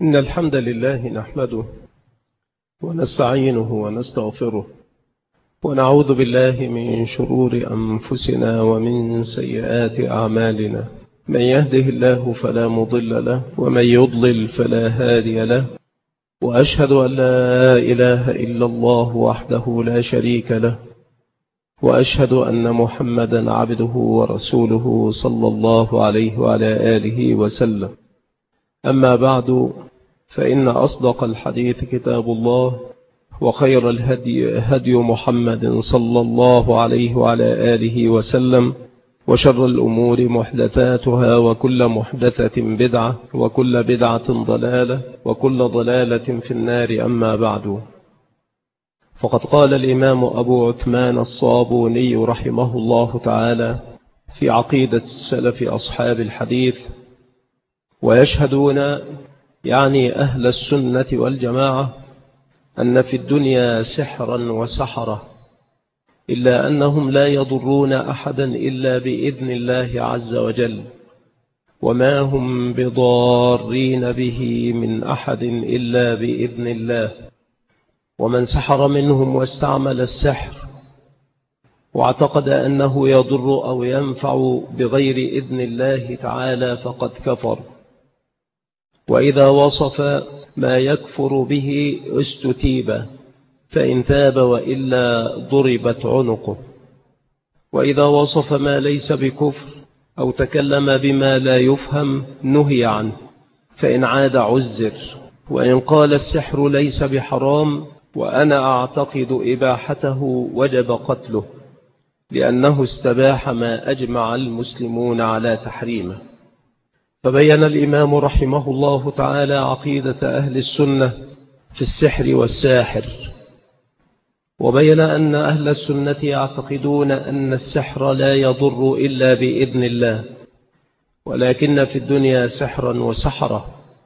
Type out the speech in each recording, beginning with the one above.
إن الحمد لله نحمده ونستعينه ونستغفره ونعوذ بالله من شرور أنفسنا ومن سيئات أعمالنا. من يهده الله فلا مضل له ومن يضلل فلا هادي له، وأشهد أن لا إله إلا الله وحده لا شريك له، وأشهد أن محمدا عبده ورسوله صلى الله عليه وعلى آله وسلم. أما بعد، فإن أصدق الحديث كتاب الله، وخير الهدي هدي محمد صلى الله عليه وعلى آله وسلم، وشر الأمور محدثاتها، وكل محدثة بدعة، وكل بدعة ضلالة، وكل ضلالة في النار. أما بعد، فقد قال الإمام أبو عثمان الصابوني رحمه الله تعالى في عقيدة السلف أصحاب الحديث: ويشهدون، يعني أهل السنة والجماعة، أن في الدنيا سحرا وسحرة، إلا أنهم لا يضرون أحدا إلا بإذن الله عز وجل، وما هم بضارين به من أحد إلا بإذن الله. ومن سحر منهم واستعمل السحر واعتقد أنه يضر أو ينفع بغير إذن الله تعالى فقد كفر. وإذا وصف ما يكفر به استتيب، فإن تاب وإلا ضربت عنقه. وإذا وصف ما ليس بكفر أو تكلم بما لا يفهم نهي عنه، فإن عاد عزر. وإن قال السحر ليس بحرام وأنا أعتقد إباحته وجب قتله، لأنه استباح ما أجمع المسلمون على تحريمه. فبين الإمام رحمه الله تعالى عقيدة أهل السنة في السحر والساحر، وبين أن أهل السنة يعتقدون أن السحر لا يضر إلا بإذن الله، ولكن في الدنيا سحرا وسحرة،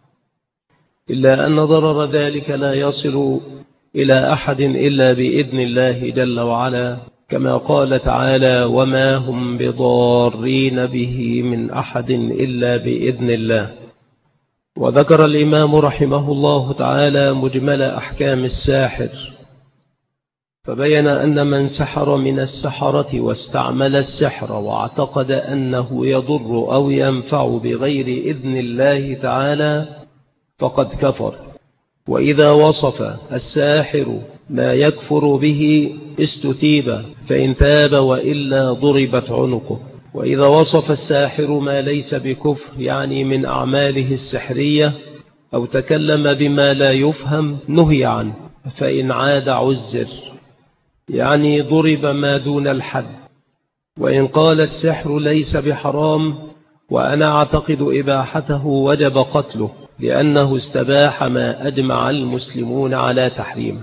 إلا أن ضرر ذلك لا يصل إلى أحد إلا بإذن الله جل وعلا، كما قال تعالى: وما هم بضارين به من أحد إلا بإذن الله. وذكر الإمام رحمه الله تعالى مجمل أحكام الساحر، فبين أن من سحر من السحرة واستعمل السحر واعتقد أنه يضر أو ينفع بغير إذن الله تعالى فقد كفر. وإذا وصف الساحر ما يكفر به استتيب، فإن تاب وإلا ضربت عنقه. وإذا وصف الساحر ما ليس بكفر، يعني من أعماله السحرية، أو تكلم بما لا يفهم نهي عنه، فإن عاد عزر، يعني ضرب ما دون الحد. وإن قال السحر ليس بحرام وأنا أعتقد إباحته وجب قتله، لأنه استباح ما أجمع المسلمون على تحريمه.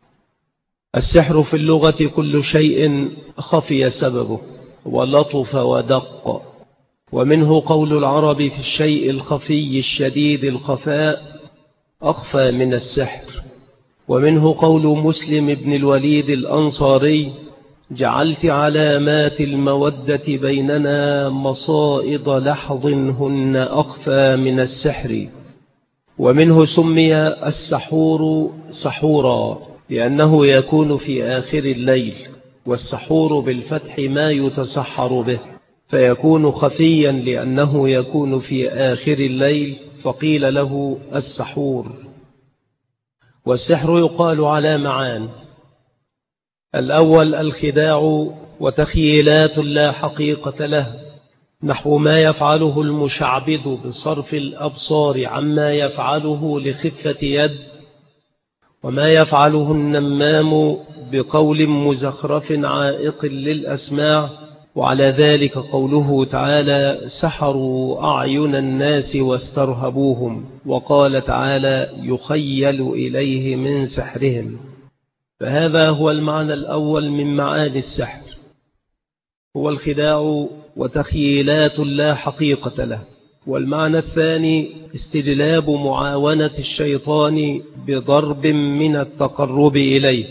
السحر في اللغة كل شيء خفي سببه ولطف ودق، ومنه قول العرب في الشيء الخفي الشديد الخفاء: أخفى من السحر. ومنه قول مسلم بن الوليد الأنصاري: جعلت علامات المودة بيننا مصائد لحظ هن أخفى من السحر. ومنه سمي السحور سحورا، لأنه يكون في آخر الليل، والسحور بالفتح ما يتسحر به، فيكون خفيا لأنه يكون في آخر الليل، فقيل له السحور. والسحر يقال على معان: الأول الخداع وتخيلات لا حقيقة له، نحو ما يفعله المشعبذ بصرف الأبصار عما يفعله لخفة يد، وما يفعله النمام بقول مزخرف عائق للأسماع. وعلى ذلك قوله تعالى: سحروا أعين الناس واسترهبوهم، وقال تعالى: يخيل إليه من سحرهم. فهذا هو المعنى الأول من معاني السحر، هو الخداع وتخيلات لا حقيقة له. والمعنى الثاني استجلاب معاونة الشيطان بضرب من التقرب إليه.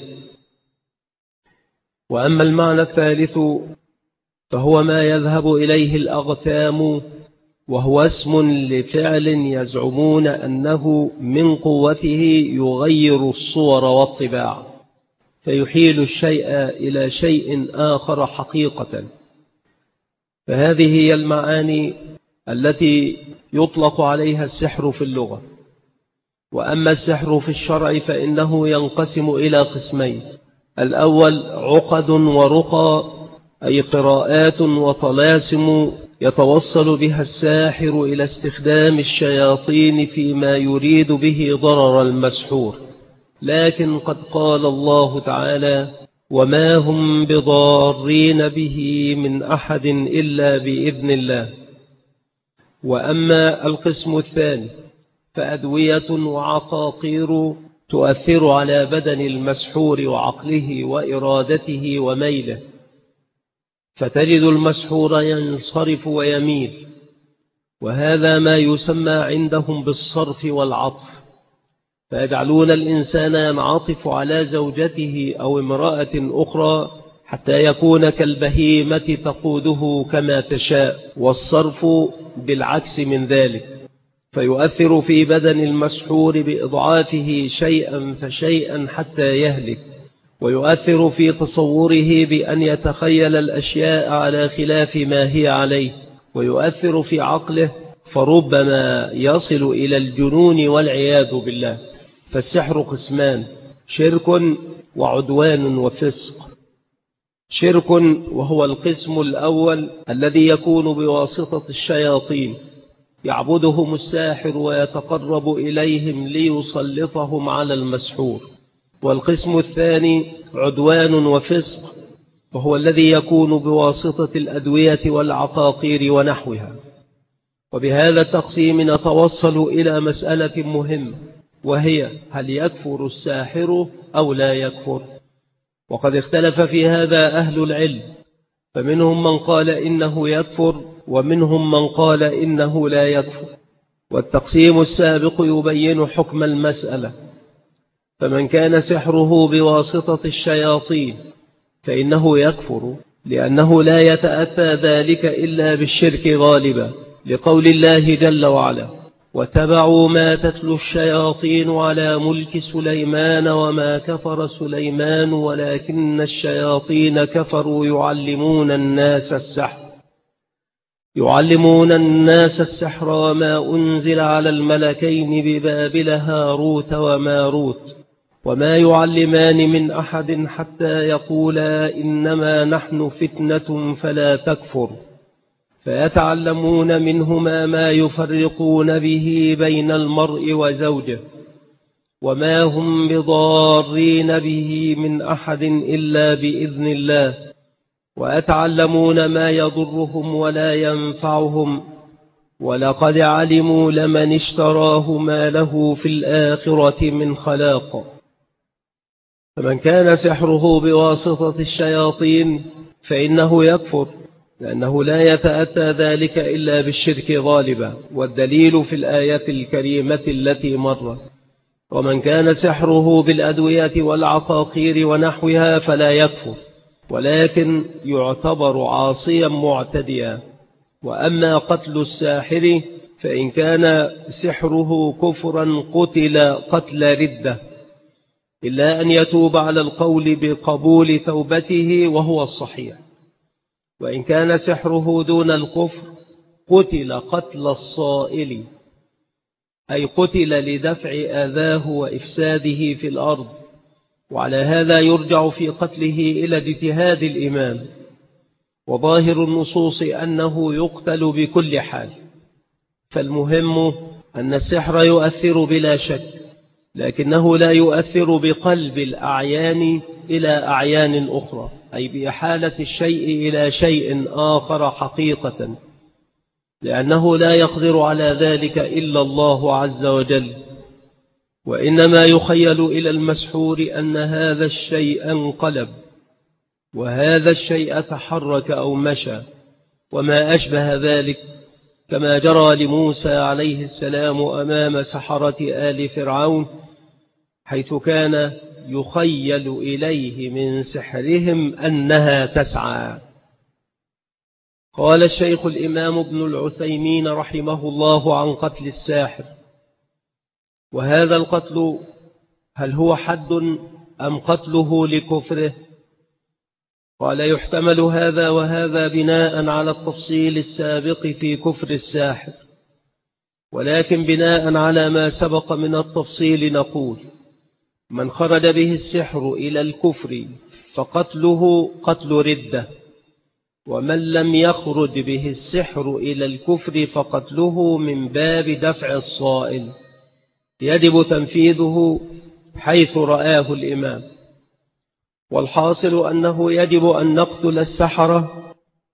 وأما المعنى الثالث فهو ما يذهب إليه الأغثام وهو اسم لفعل يزعمون أنه من قوته يغير الصور والطباع، فيحيل الشيء إلى شيء آخر حقيقة. فهذه هي المعاني التي يطلق عليها السحر في اللغة. وأما السحر في الشرع فإنه ينقسم إلى قسمين: الأول عقد ورقى، أي قراءات وطلاسم يتوصل بها الساحر إلى استخدام الشياطين فيما يريد به ضرر المسحور. لكن قد قال الله تعالى: وما هم بضارين به من أحد إلا بإذن الله. وأما القسم الثاني فأدوية وعقاقير تؤثر على بدن المسحور وعقله وإرادته وميله، فتجد المسحور ينصرف ويميل، وهذا ما يسمى عندهم بالصرف والعطف، فيجعلون الإنسان ينعطف على زوجته أو امرأة أخرى حتى يكون كالبهيمة تقوده كما تشاء، والصرف بالعكس من ذلك، فيؤثر في بدن المسحور بإضعافه شيئا فشيئا حتى يهلك، ويؤثر في تصوره بأن يتخيل الأشياء على خلاف ما هي عليه، ويؤثر في عقله فربما يصل إلى الجنون والعياذ بالله. فالسحر قسمان: شرك وعدوان وفسق. شرك وهو القسم الأول الذي يكون بواسطة الشياطين، يعبدهم الساحر ويتقرب إليهم ليسلطهم على المسحور. والقسم الثاني عدوان وفسق، وهو الذي يكون بواسطة الأدوية والعقاقير ونحوها. وبهذا التقسيم نتوصل إلى مسألة مهمة، وهي: هل يكفر الساحر أو لا يكفر؟ وقد اختلف في هذا أهل العلم، فمنهم من قال إنه يكفر، ومنهم من قال إنه لا يكفر. والتقسيم السابق يبين حكم المسألة. فمن كان سحره بواسطة الشياطين فإنه يكفر، لأنه لا يتأتى ذلك إلا بالشرك غالبا، لقول الله جل وعلا: واتبعوا ما تتلو الشياطين على ملك سليمان وما كفر سليمان ولكن الشياطين كفروا يعلمون الناس السحر وما أنزل على الملكين ببابل هاروت وماروت وما يعلمان من أحد حتى يقولا إنما نحن فتنة فلا تكفر، فيتعلمون منهما ما يفرقون به بين المرء وزوجه، وما هم بضارين به من أحد إلا بإذن الله، ويتعلمون ما يضرهم ولا ينفعهم، ولقد علموا لمن اشتراه ما له في الآخرة من خلاق. فمن كان سحره بواسطة الشياطين فإنه يكفر، لأنه لا يتأتى ذلك إلا بالشرك غالبا، والدليل في الآية الكريمة التي مرت. ومن كان سحره بالأدوية والعقاقير ونحوها فلا يكفر، ولكن يعتبر عاصيا معتديا. وأما قتل الساحر فإن كان سحره كفرا قتل قتل ردة، إلا أن يتوب على القول بقبول توبته وهو الصحيح. وإن كان سحره دون الكفر قتل قتل الصائل، أي قتل لدفع آذاه وإفساده في الأرض. وعلى هذا يرجع في قتله إلى اجتهاد الإمام، وظاهر النصوص أنه يقتل بكل حال. فالمهم أن السحر يؤثر بلا شك، لكنه لا يؤثر بقلب الأعيان إلى أعيان أخرى، أي بإحالة الشيء إلى شيء آخر حقيقة، لأنه لا يقدر على ذلك إلا الله عز وجل. وإنما يخيل إلى المسحور أن هذا الشيء انقلب، وهذا الشيء تحرك أو مشى، وما أشبه ذلك، كما جرى لموسى عليه السلام أمام سحرة آل فرعون، حيث كان يخيل إليه من سحرهم أنها تسعى. قال الشيخ الإمام ابن العثيمين رحمه الله عن قتل الساحر: وهذا القتل هل هو حد أم قتله لكفره؟ قال: يحتمل هذا وهذا بناء على التفصيل السابق في كفر الساحر، ولكن بناء على ما سبق من التفصيل نقول: من خرج به السحر إلى الكفر فقتله قتل ردة، ومن لم يخرج به السحر إلى الكفر فقتله من باب دفع الصائل، يجب تنفيذه حيث رآه الإمام. والحاصل أنه يجب أن نقتل السحرة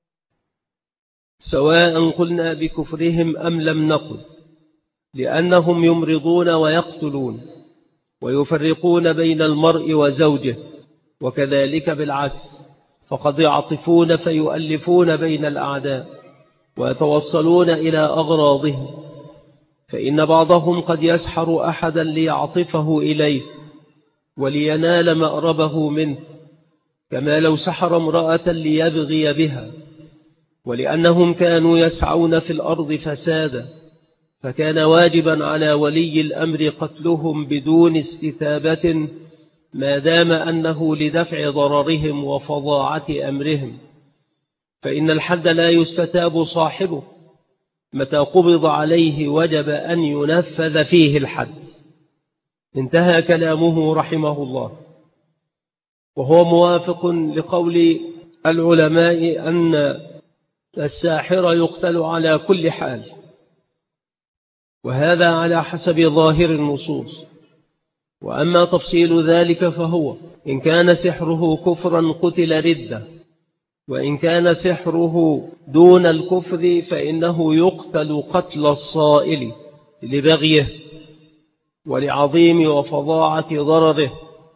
سواء قلنا بكفرهم أم لم نقل، لأنهم يمرضون ويقتلون ويفرقون بين المرء وزوجه، وكذلك بالعكس، فقد يعطفون فيؤلفون بين الأعداء ويتوصلون إلى أغراضهم، فإن بعضهم قد يسحر أحدا ليعطفه إليه ولينال مأربه منه، كما لو سحر امرأة ليبغي بها، ولأنهم كانوا يسعون في الأرض فسادا، فكان واجبا على ولي الأمر قتلهم بدون استتابة، ما دام أنه لدفع ضررهم وفظاعة أمرهم، فإن الحد لا يستتاب صاحبه، متى قبض عليه وجب أن ينفذ فيه الحد. انتهى كلامه رحمه الله، وهو موافق لقول العلماء أن الساحر يقتل على كل حال، وهذا على حسب ظاهر النصوص. وأما تفصيل ذلك فهو: إن كان سحره كفرا قتل ردة، وإن كان سحره دون الكفر فإنه يقتل قتل الصائل لبغيه ولعظيم وفظاعة ضرره،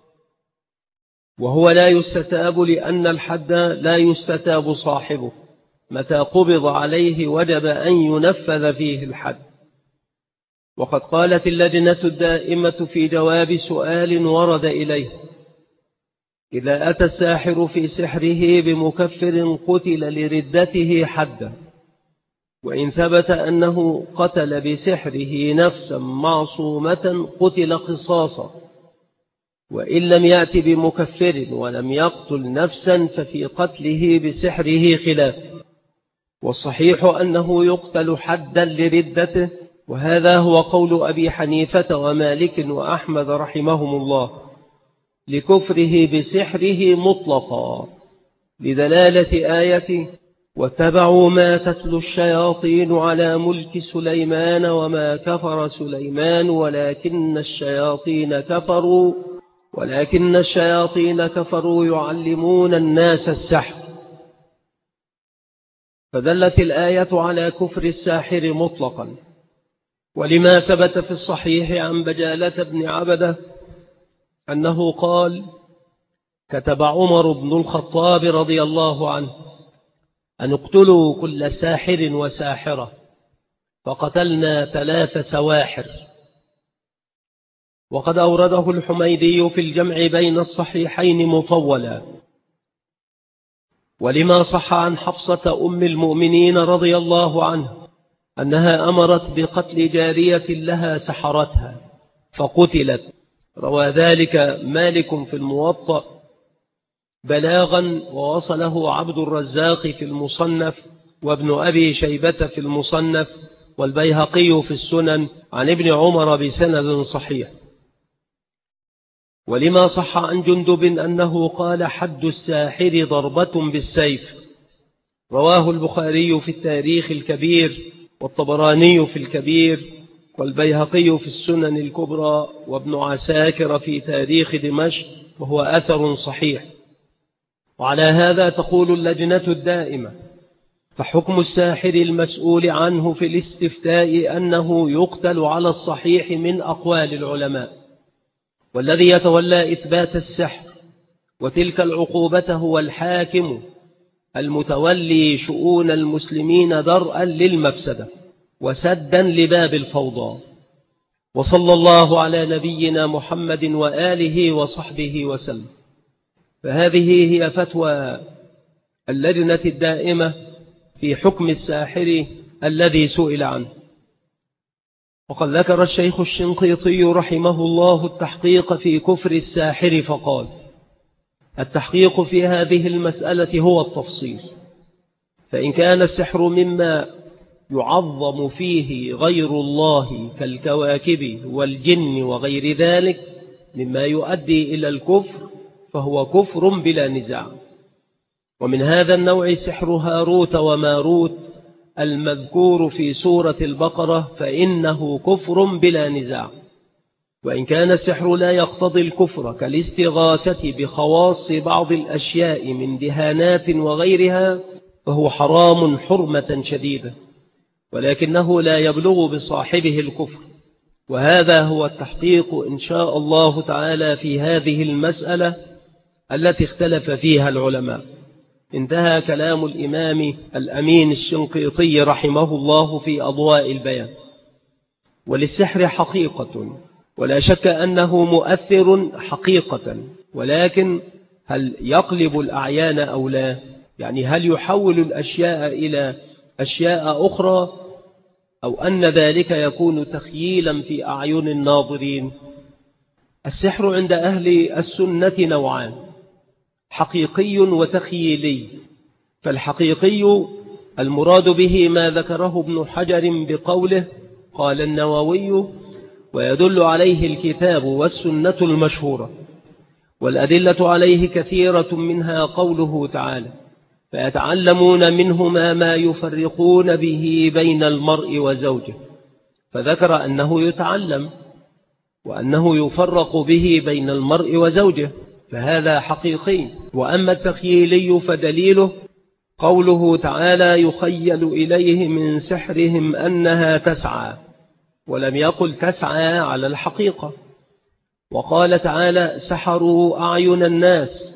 وهو لا يستتاب، لأن الحد لا يستتاب صاحبه، متى قبض عليه وجب أن ينفذ فيه الحد. وقد قالت اللجنة الدائمة في جواب سؤال ورد إليه: إذا أتى الساحر في سحره بمكفر قتل لردته حدا، وإن ثبت أنه قتل بسحره نفسا معصومة قتل قصاصا، وإن لم يأت بمكفر ولم يقتل نفسا ففي قتله بسحره خلاف، والصحيح أنه يقتل حدا لردته، وهذا هو قول أبي حنيفة ومالك وأحمد رحمهم الله، لكفره بسحره مطلقا، لدلالة آية: واتبعوا ما تتلو الشياطين على ملك سليمان وما كفر سليمان ولكن الشياطين كفروا يعلمون الناس السحر. فدلت الآية على كفر الساحر مطلقا، ولما ثبت في الصحيح عن بجالة بن عبدة أنه قال: كتب عمر بن الخطاب رضي الله عنه أن اقتلوا كل ساحر وساحرة، فقتلنا 3 سواحر. وقد أورده الحميدي في الجمع بين الصحيحين مطولا. ولما صح عن حفصة أم المؤمنين رضي الله عنه أنها أمرت بقتل جارية لها سحرتها فقتلت، روى ذلك مالك في الموطأ بلاغا، ووصله عبد الرزاق في المصنف، وابن أبي شيبة في المصنف، والبيهقي في السنن، عن ابن عمر بسند صحيح. ولما صح عن جندب أنه قال: حد الساحر ضربة بالسيف، رواه البخاري في التاريخ الكبير، والطبراني في الكبير، والبيهقي في السنن الكبرى، وابن عساكر في تاريخ دمشق، وهو أثر صحيح. وعلى هذا تقول اللجنة الدائمة: فحكم الساحر المسؤول عنه في الاستفتاء أنه يقتل على الصحيح من أقوال العلماء، والذي يتولى إثبات السحر وتلك العقوبة هو الحاكم المتولي شؤون المسلمين درءا للمفسدة وسدا لباب الفوضى. وصلى الله على نبينا محمد وآله وصحبه وسلم. فهذه هي فتوى اللجنة الدائمة في حكم الساحر الذي سئل عنه. وقد ذكر الشيخ الشنقيطي رحمه الله التحقيق في كفر الساحر فقال: التحقيق في هذه المسألة هو التفصيل، فإن كان السحر مما يعظم فيه غير الله كالكواكب والجن وغير ذلك مما يؤدي إلى الكفر فهو كفر بلا نزاع. ومن هذا النوع سحر هاروت وماروت المذكور في سورة البقرة، فإنه كفر بلا نزاع. وإن كان السحر لا يقتضي الكفر كالاستغاثة بخواص بعض الأشياء من دهانات وغيرها فهو حرام حرمة شديدة، ولكنه لا يبلغ بصاحبه الكفر. وهذا هو التحقيق إن شاء الله تعالى في هذه المسألة التي اختلف فيها العلماء. انتهى كلام الإمام الأمين الشنقيطي رحمه الله في أضواء البيان. وللسحر حقيقة، ولا شك أنه مؤثر حقيقة، ولكن هل يقلب الأعيان أو لا؟ يعني هل يحول الأشياء إلى أشياء أخرى، أو أن ذلك يكون تخييلا في أعين الناظرين؟ السحر عند أهل السنة نوعان: حقيقي وتخييلي. فالحقيقي المراد به ما ذكره ابن حجر بقوله قال النووي: ويدل عليه الكتاب والسنة المشهورة، والأدلة عليه كثيرة، منها قوله تعالى: فيتعلمون منهما ما يفرقون به بين المرء وزوجه، فذكر أنه يتعلم وأنه يفرق به بين المرء وزوجه، فهذا حقيقي. وأما التخييلي فدليله قوله تعالى: يخيل إليه من سحرهم أنها تسعى، ولم يقل تسعى على الحقيقة. وقال تعالى: سحروا أعين الناس.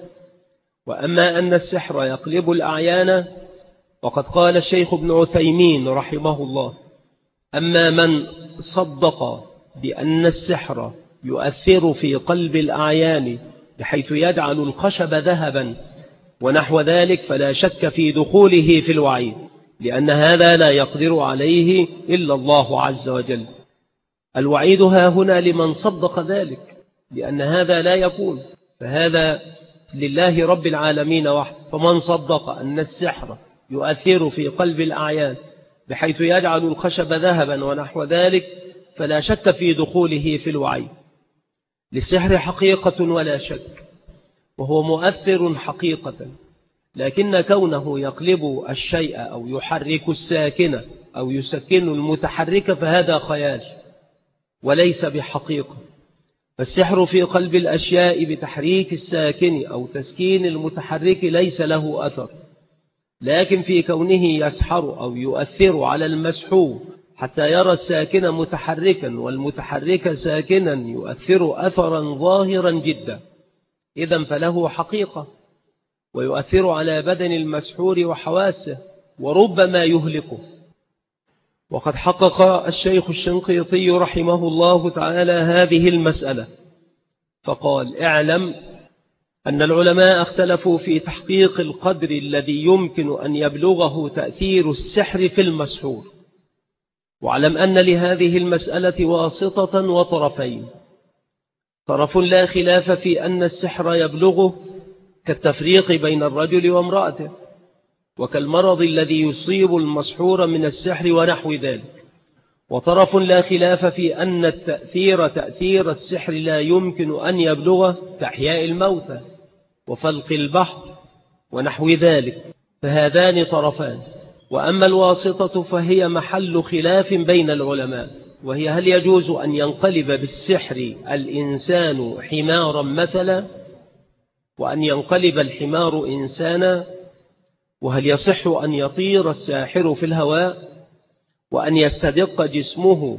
وأما أن السحر يقلب الأعيان وقد قال الشيخ ابن عثيمين رحمه الله: أما من صدق بأن السحر يؤثر في قلب الأعيان بحيث يجعل الخشب ذهبا ونحو ذلك فلا شك في دخوله في الوعيد، لأن هذا لا يقدر عليه إلا الله عز وجل. الوعيد ها هنا لمن صدق ذلك، لأن هذا لا يكون، فهذا لله رب العالمين وحده. فمن صدق أن السحر يؤثر في قلب الأعيان بحيث يجعل الخشب ذهبا ونحو ذلك فلا شك في دخوله في الوعيد. للسحر حقيقة ولا شك، وهو مؤثر حقيقة، لكن كونه يقلب الشيء أو يحرك الساكن أو يسكن المتحرك فهذا خيال وليس بحقيقة. فالسحر في قلب الأشياء بتحريك الساكن أو تسكين المتحرك ليس له أثر، لكن في كونه يسحر أو يؤثر على المسحور حتى يرى الساكن متحركا والمتحرك ساكنا يؤثر أثرا ظاهرا جدا، إذن فله حقيقة، ويؤثر على بدن المسحور وحواسه وربما يهلكه. وقد حقق الشيخ الشنقيطي رحمه الله تعالى هذه المسألة فقال: اعلم أن العلماء اختلفوا في تحقيق القدر الذي يمكن أن يبلغه تأثير السحر في المسحور، واعلم أن لهذه المسألة واسطة وطرفين: طرف لا خلاف في أن السحر يبلغه كالتفريق بين الرجل وامرأته، وكالمرض الذي يصيب المسحور من السحر ونحو ذلك. وطرف لا خلاف في أن تأثير السحر لا يمكن أن يبلغه كإحياء الموتى وفلق البحر ونحو ذلك، فهذان طرفان. وأما الواسطة فهي محل خلاف بين العلماء، وهي: هل يجوز أن ينقلب بالسحر الإنسان حمارا مثلا، وأن ينقلب الحمار إنسانا؟ وهل يصح أن يطير الساحر في الهواء، وأن يستدق جسمه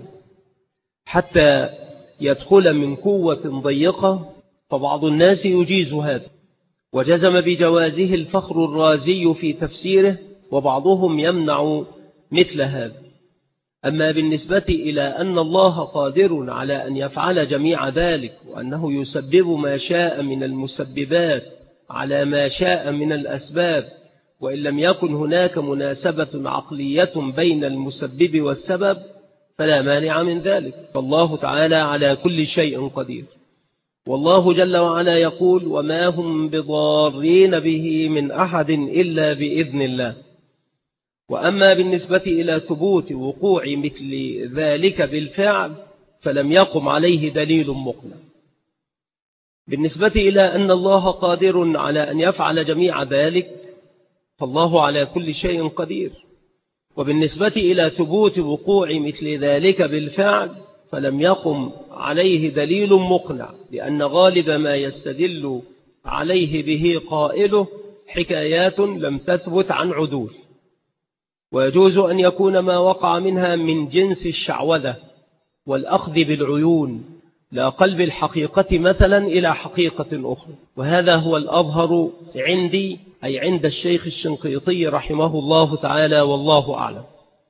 حتى يدخل من قوة ضيقة؟ فبعض الناس يجيز هذا، وجزم بجوازه الفخر الرازي في تفسيره، وبعضهم يمنع مثل هذا. أما بالنسبة إلى أن الله قادر على أن يفعل جميع ذلك، وأنه يسبب ما شاء من المسببات على ما شاء من الأسباب، وإن لم يكن هناك مناسبة عقلية بين المسبب والسبب فلا مانع من ذلك، فالله تعالى على كل شيء قدير. والله جل وعلا يقول: وما هم بضارين به من أحد إلا بإذن الله. وأما بالنسبة إلى ثبوت وقوع مثل ذلك بالفعل فلم يقم عليه دليل مقنع. بالنسبة إلى أن الله قادر على أن يفعل جميع ذلك فالله على كل شيء قدير. وبالنسبة إلى ثبوت وقوع مثل ذلك بالفعل فلم يقم عليه دليل مقنع، لأن غالب ما يستدل عليه به قائله حكايات لم تثبت عن عدول، ويجوز أن يكون ما وقع منها من جنس الشعوذة والأخذ بالعيون لا قلب الحقيقة مثلا إلى حقيقة أخرى. وهذا هو الأظهر عندي، أي عند الشيخ الشنقيطي رحمه الله تعالى، والله أعلم.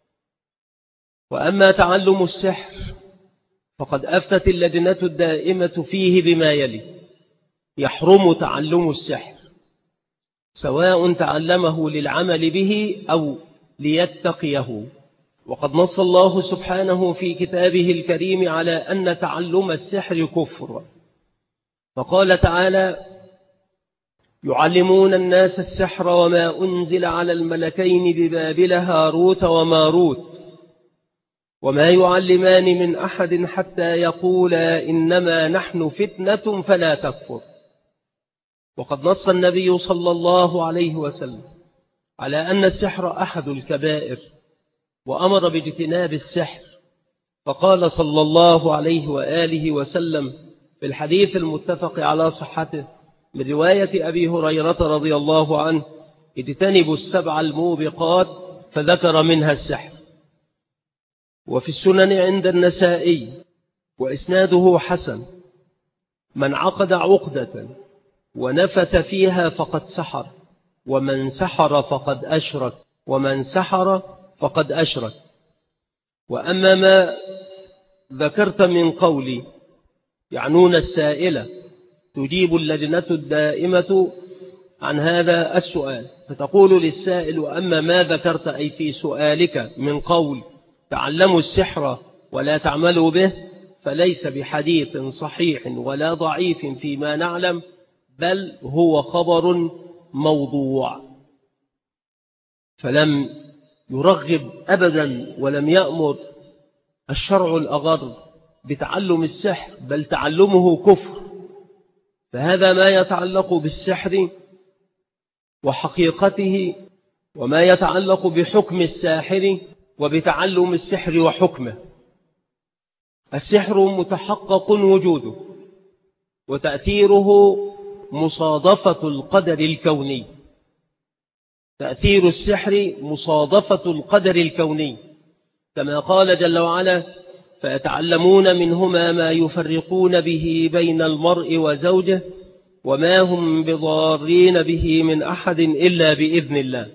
وأما تعلم السحر فقد أفتت اللجنة الدائمة فيه بما يلي: يحرم تعلم السحر سواء تعلمه للعمل به أو ليتقيه. وقد نص الله سبحانه في كتابه الكريم على أن تعلم السحر كفر، فقال تعالى: يعلمون الناس السحر وما أنزل على الملكين ببابل هاروت وماروت وما يعلمان من أحد حتى يقولا إنما نحن فتنة فلا تكفر. وقد نص النبي صلى الله عليه وسلم على أن السحر أحد الكبائر، وأمر باجتناب السحر، فقال صلى الله عليه وآله وسلم في الحديث المتفق على صحته من رواية أبي هريرة رضي الله عنه: اجتنبوا السبع الموبقات، فذكر منها السحر. وفي السنن عند النسائي وإسناده حسن: من عقد عقدة ونفت فيها فقد سحر، ومن سحر فقد أشرك، ومن سحر فقد أشرك. وأما ما ذكرت من قولي يعنون السائلة، تجيب اللجنة الدائمة عن هذا السؤال، فتقول للسائل: وأما ما ذكرت أي في سؤالك من قول تعلموا السحر ولا تعملوا به فليس بحديث صحيح ولا ضعيف فيما نعلم، بل هو خبر موضوع. فلم يرغب أبدا ولم يأمر الشرع الأغر بتعلم السحر، بل تعلمه كفر. فهذا ما يتعلق بالسحر وحقيقته، وما يتعلق بحكم الساحر وبتعلم السحر وحكمه. السحر متحقق وجوده وتأثيره مصادفة القدر الكوني. تأثير السحر مصادفة القدر الكوني، كما قال جل وعلا: فيتعلمون منهما ما يفرقون به بين المرء وزوجه وما هم بضارين به من أحد إلا بإذن الله.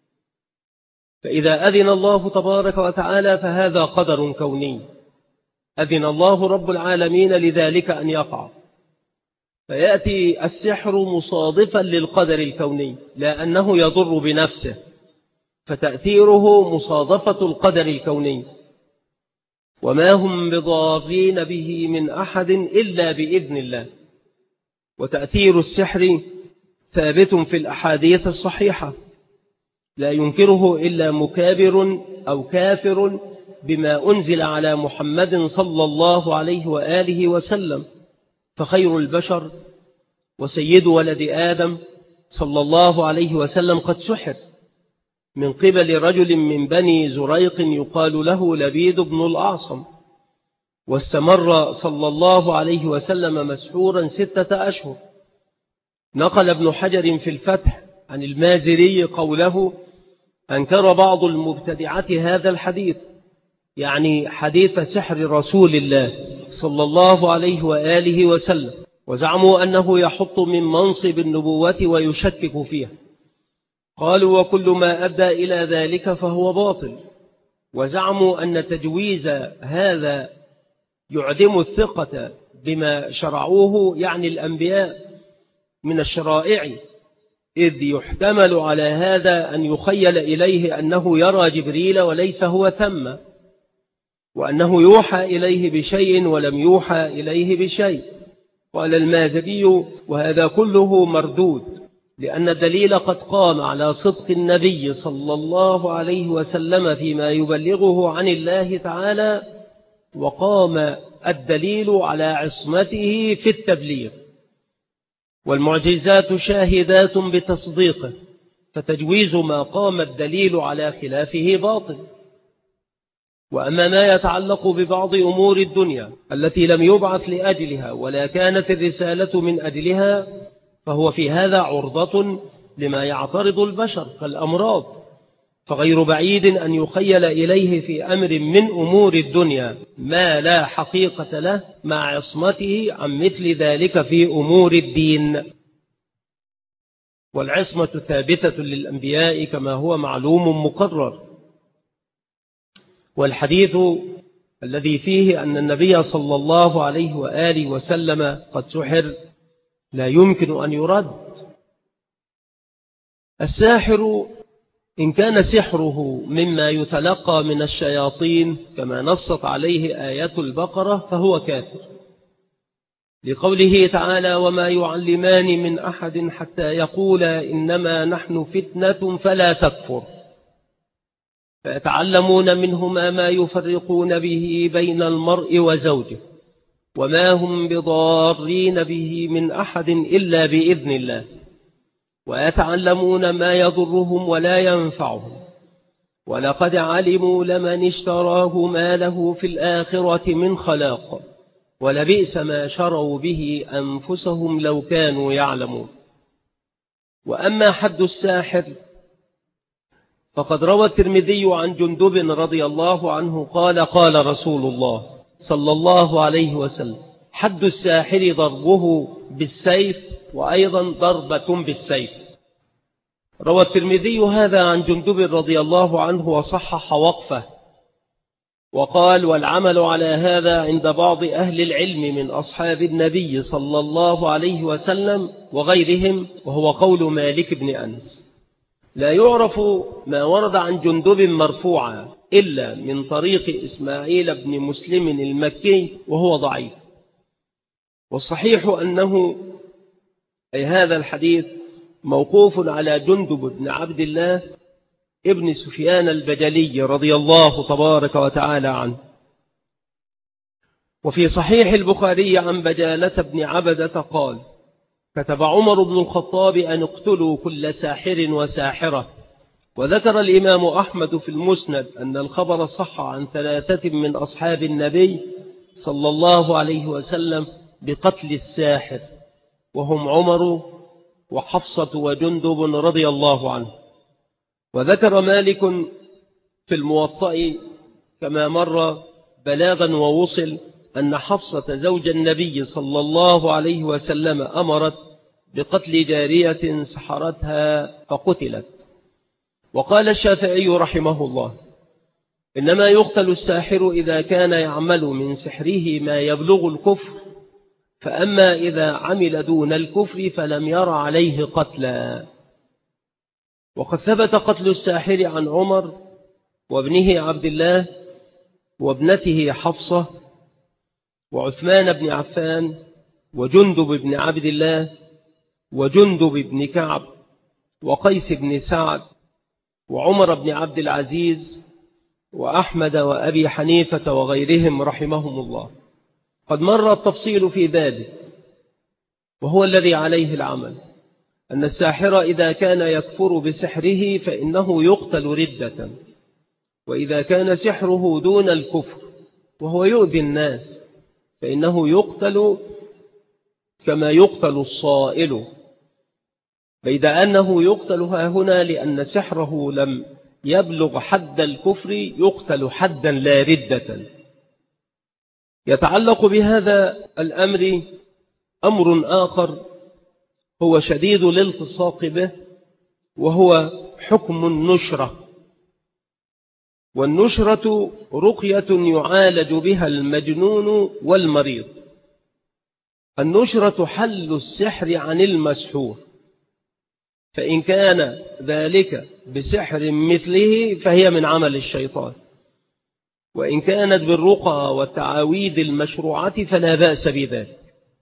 فإذا أذن الله تبارك وتعالى فهذا قدر كوني، أذن الله رب العالمين لذلك أن يقع، فيأتي السحر مصادفا للقدر الكوني لا أنه يضر بنفسه، فتأثيره مصادفة القدر الكوني. وما هم بضارين به من أحد إلا بإذن الله. وتأثير السحر ثابت في الأحاديث الصحيحة، لا ينكره إلا مكابر أو كافر بما أنزل على محمد صلى الله عليه وآله وسلم، فخير البشر وسيد ولد آدم صلى الله عليه وسلم قد سحر من قبل رجل من بني زريق يقال له لبيد بن الأعصم، واستمر صلى الله عليه وسلم مسحورا 6 أشهر. نقل ابن حجر في الفتح عن المازري قوله: أنكر بعض المبتدعة هذا الحديث، يعني حديث سحر رسول الله صلى الله عليه وآله وسلم، وزعموا أنه يحط من منصب النبوة ويشكك فيها. قالوا: وكل ما أدى إلى ذلك فهو باطل. وزعموا أن تجويز هذا يعدم الثقة بما شرعوه، يعني الأنبياء من الشرائع، إذ يحتمل على هذا أن يخيل إليه أنه يرى جبريل وليس هو ثم، وأنه يوحى إليه بشيء ولم يوحى إليه بشيء. قال المازدي: وهذا كله مردود، لأن الدليل قد قام على صدق النبي صلى الله عليه وسلم فيما يبلغه عن الله تعالى، وقام الدليل على عصمته في التبليغ، والمعجزات شاهدات بتصديقه، فتجويز ما قام الدليل على خلافه باطل. وأما ما يتعلق ببعض أمور الدنيا التي لم يبعث لأجلها ولا كانت الرسالة من أجلها، فهو في هذا عرضة لما يعترض البشر كالأمراض، فغير بعيد أن يخيل إليه في أمر من أمور الدنيا ما لا حقيقة له مع عصمته عن مثل ذلك في أمور الدين. والعصمة ثابتة للأنبياء كما هو معلوم مقرر. والحديث الذي فيه أن النبي صلى الله عليه وآله وسلم قد سحر لا يمكن أن يرد. الساحر إن كان سحره مما يتلقى من الشياطين كما نصت عليه آيات البقرة فهو كافر، لقوله تعالى: وما يعلمان من أحد حتى يقولا إنما نحن فتنة فلا تكفر، فيتعلمون منهما ما يفرقون به بين المرء وزوجه، وما هم بضارين به من أحد إلا بإذن الله، ويتعلمون ما يضرهم ولا ينفعهم، ولقد علموا لمن اشتراه ما له في الآخرة من خلاق، ولبئس ما شروا به أنفسهم لو كانوا يعلمون. وأما حد الساحر فقد روى الترمذي عن جندب رضي الله عنه قال: قال رسول الله صلى الله عليه وسلم: حد الساحر ضربه بالسيف، وأيضا ضربة بالسيف. روى الترمذي هذا عن جندب رضي الله عنه وصحح وقفه، وقال: والعمل على هذا عند بعض أهل العلم من أصحاب النبي صلى الله عليه وسلم وغيرهم، وهو قول مالك بن أنس. لا يعرف ما ورد عن جندب مرفوعا إلا من طريق إسماعيل بن مسلم المكي، وهو ضعيف. والصحيح أنه أي هذا الحديث موقوف على جندب بن عبد الله ابن سفيان البجلي رضي الله تبارك وتعالى عنه. وفي صحيح البخاري عن بجالة بن عبدة قال: كتب عمر بن الخطاب أن اقتلوا كل ساحر وساحرة. وذكر الإمام أحمد في المسند أن الخبر صح عن 3 من أصحاب النبي صلى الله عليه وسلم بقتل الساحر، وهم عمر وحفصة وجندب رضي الله عنه. وذكر مالك في الموطأ كما مر بلاغا ووصل أن حفصة زوج النبي صلى الله عليه وسلم أمرت بقتل جارية سحرتها فقتلت. وقال الشافعي رحمه الله: إنما يقتل الساحر إذا كان يعمل من سحره ما يبلغ الكفر، فأما إذا عمل دون الكفر فلم ير عليه قتلا. وقد ثبت قتل الساحر عن عمر وابنه عبد الله وابنته حفصة وعثمان بن عفان وجندب بن عبد الله وجندب بن كعب وقيس بن سعد وعمر بن عبد العزيز وأحمد وأبي حنيفة وغيرهم رحمهم الله. قد مر التفصيل في ذلك، وهو الذي عليه العمل، أن الساحر إذا كان يكفر بسحره فإنه يقتل ردة، وإذا كان سحره دون الكفر وهو يؤذي الناس فإنه يقتل كما يقتل الصائل، بيد أنه يقتل هنا لأن سحره لم يبلغ حد الكفر يقتل حدا لا ردة. يتعلق بهذا الأمر أمر آخر هو شديد الالتصاق به، وهو حكم النشرة. والنشرة رقية يعالج بها المجنون والمريض. النشرة حل السحر عن المسحور، فإن كان ذلك بسحر مثله فهي من عمل الشيطان، وإن كانت بالرقى والتعاويذ المشروعة فلا بأس بذلك.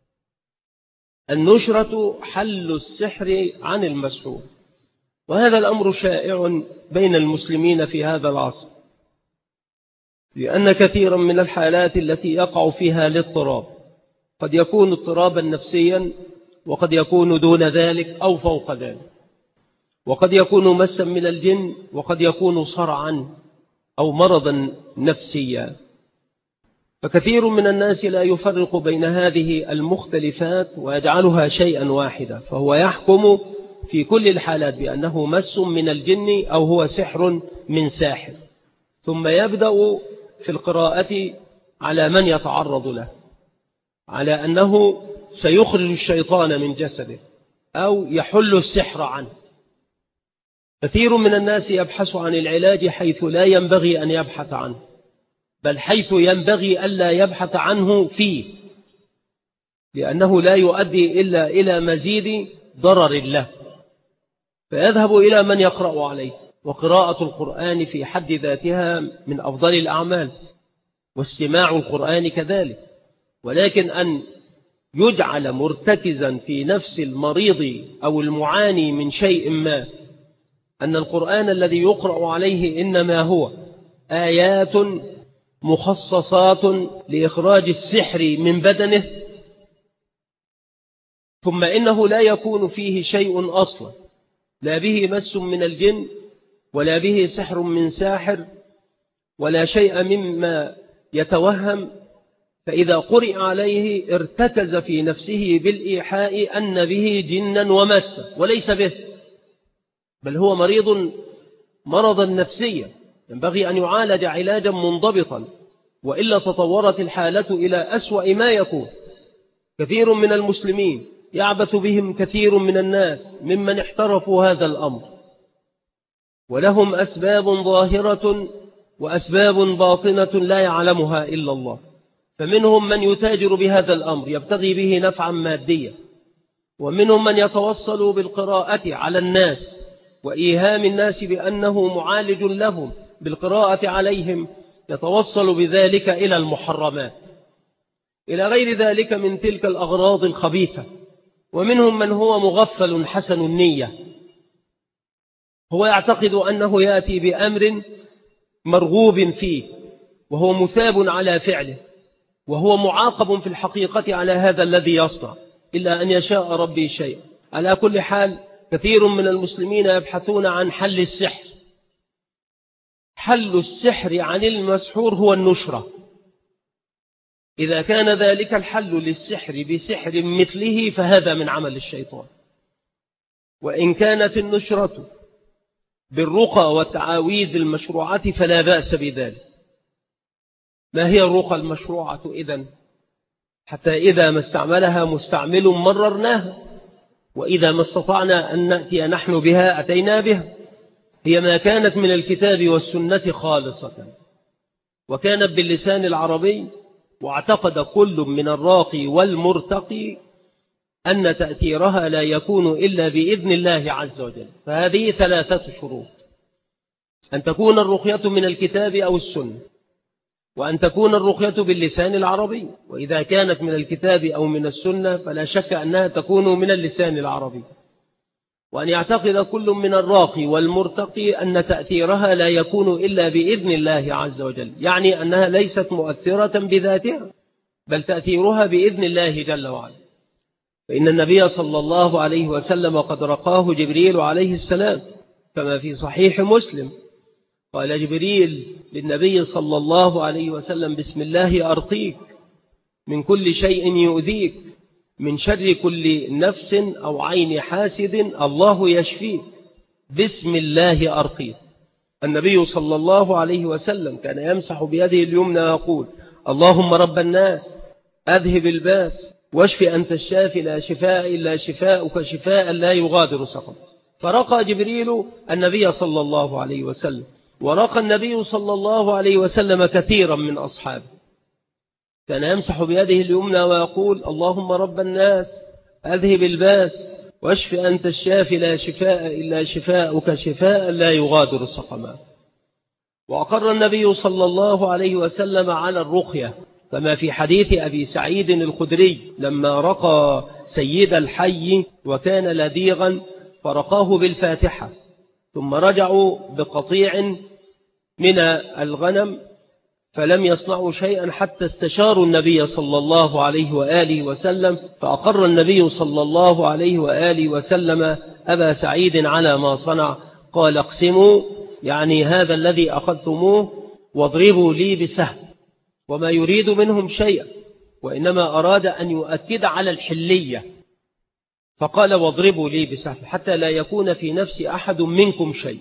النشرة حل السحر عن المسحور، وهذا الأمر شائع بين المسلمين في هذا العصر، لأن كثيرا من الحالات التي يقع فيها الاضطراب قد يكون اضطرابا نفسيا، وقد يكون دون ذلك أو فوق ذلك، وقد يكون مسا من الجن، وقد يكون صرعا أو مرضا نفسيا. فكثير من الناس لا يفرق بين هذه المختلفات ويجعلها شيئا واحدا، فهو يحكم في كل الحالات بأنه مس من الجن أو هو سحر من ساحر، ثم يبدأ في القراءة على من يتعرض له على أنه سيخرج الشيطان من جسده أو يحل السحر عنه. كثير من الناس يبحث عن العلاج حيث لا ينبغي أن يبحث عنه، بل حيث ينبغي ألا يبحث عنه فيه، لأنه لا يؤدي إلا إلى مزيد ضرر له، فيذهب إلى من يقرأ عليه. وقراءة القرآن في حد ذاتها من أفضل الأعمال، واستماع القرآن كذلك، ولكن أن يجعل مرتكزا في نفس المريض أو المعاني من شيء ما أن القرآن الذي يقرأ عليه إنما هو آيات مخصصات لإخراج السحر من بدنه، ثم إنه لا يكون فيه شيء أصلا، لا به مس من الجن ولا به سحر من ساحر ولا شيء مما يتوهم، فإذا قرئ عليه ارتكز في نفسه بالإيحاء أن به جنا ومس، وليس به، بل هو مريض مرضا نفسيا ينبغي أن يعالج علاجا منضبطا، وإلا تطورت الحالة إلى أسوأ ما يكون. كثير من المسلمين يعبث بهم كثير من الناس ممن احترفوا هذا الأمر، ولهم أسباب ظاهرة وأسباب باطنة لا يعلمها إلا الله. فمنهم من يتاجر بهذا الأمر يبتغي به نفعا ماديا، ومنهم من يتوصل بالقراءة على الناس وإيهام الناس بأنه معالج لهم بالقراءة عليهم، يتوصل بذلك إلى المحرمات، إلى غير ذلك من تلك الأغراض الخبيثة. ومنهم من هو مغفل حسن النية، هو يعتقد أنه يأتي بأمر مرغوب فيه وهو مثاب على فعله، وهو معاقب في الحقيقة على هذا الذي يصنع، إلا أن يشاء ربي شيء. على كل حال كثير من المسلمين يبحثون عن حل السحر. حل السحر عن المسحور هو النشرة. إذا كان ذلك الحل للسحر بسحر مثله فهذا من عمل الشيطان. وإن كانت النشرة بالرقى والتعاويذ المشروعة فلا بأس بذلك. ما هي الرقى المشروعة إذن؟ حتى إذا ما استعملها مستعمل مررناها، وإذا ما استطعنا أن نأتي نحن بها أتينا بها. هي ما كانت من الكتاب والسنة خالصة، وكانت باللسان العربي، واعتقد كل من الراقي والمرتقي أن تأثيرها لا يكون إلا بإذن الله عز وجل. فهذه 3 شروط: أن تكون الرقية من الكتاب أو السنة، وأن تكون الرقية باللسان العربي، وإذا كانت من الكتاب أو من السنة فلا شك أنها تكون من اللسان العربي، وأن يعتقد كل من الراقي والمرتقي أن تأثيرها لا يكون إلا بإذن الله عز وجل، يعني أنها ليست مؤثرة بذاتها، بل تأثيرها بإذن الله جل وعلا. فإن النبي صلى الله عليه وسلم قد رقاه جبريل عليه السلام، كما في صحيح مسلم، قال جبريل للنبي صلى الله عليه وسلم: بسم الله أرقيك من كل شيء يؤذيك، من شر كل نفس أو عين حاسد، الله يشفيك، بسم الله أرقيك. النبي صلى الله عليه وسلم كان يمسح بيده اليمنى ويقول: اللهم رب الناس أذهب الباس واشف أنت الشافي لا شفاء إلا شفاءك شفاء لا يغادر سقما. فرقى جبريل النبي صلى الله عليه وسلم، ورقى النبي صلى الله عليه وسلم كثيرا من أصحابه. كان يمسح بيده اليمنى ويقول: اللهم رب الناس أذهب الباس واشف أنت الشافي لا شفاء إلا شفاءك شفاء لا يغادر سقما. وأقر النبي صلى الله عليه وسلم على الرقية كما في حديث أبي سعيد الخدري لما رقى سيد الحي وكان لديغا فرقاه بالفاتحة، ثم رجعوا بقطيع من الغنم فلم يصنعوا شيئا حتى استشاروا النبي صلى الله عليه وآله وسلم، فأقر النبي صلى الله عليه وآله وسلم أبا سعيد على ما صنع. قال اقسموا، يعني هذا الذي أخذتموه، واضربوا لي بسهم، وما يريد منهم شيئا، وإنما أراد أن يؤكد على الحلية، فقال واضربوا لي بسهم حتى لا يكون في نفس أحد منكم شيء.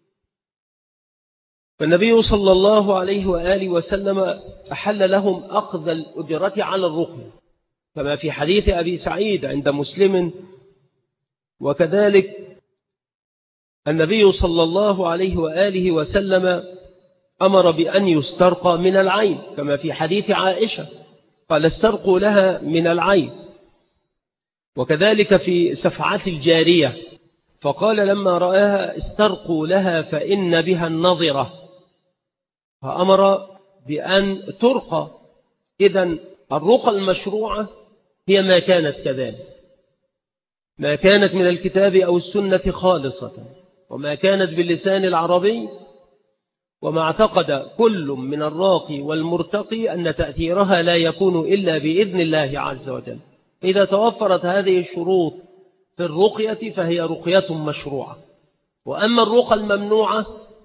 فالنبي صلى الله عليه وآله وسلم أحل لهم أخذ الأجرة على الرقية كما في حديث أبي سعيد عند مسلم. وكذلك النبي صلى الله عليه وآله وسلم أمر بأن يسترقى من العين كما في حديث عائشة، قال استرقوا لها من العين. وكذلك في سفعات الجارية فقال لما رآها استرقوا لها فإن بها النظرة، فأمر بأن ترقى. إذن الرقى المشروعة هي ما كانت كذلك، ما كانت من الكتاب أو السنة خالصة، وما كانت باللسان العربي، وما اعتقد كل من الراقي والمرتقي أن تأثيرها لا يكون إلا بإذن الله عز وجل. إذا توفرت هذه الشروط في الرقية فهي رقية مشروعة. وأما الرقى الممنوعة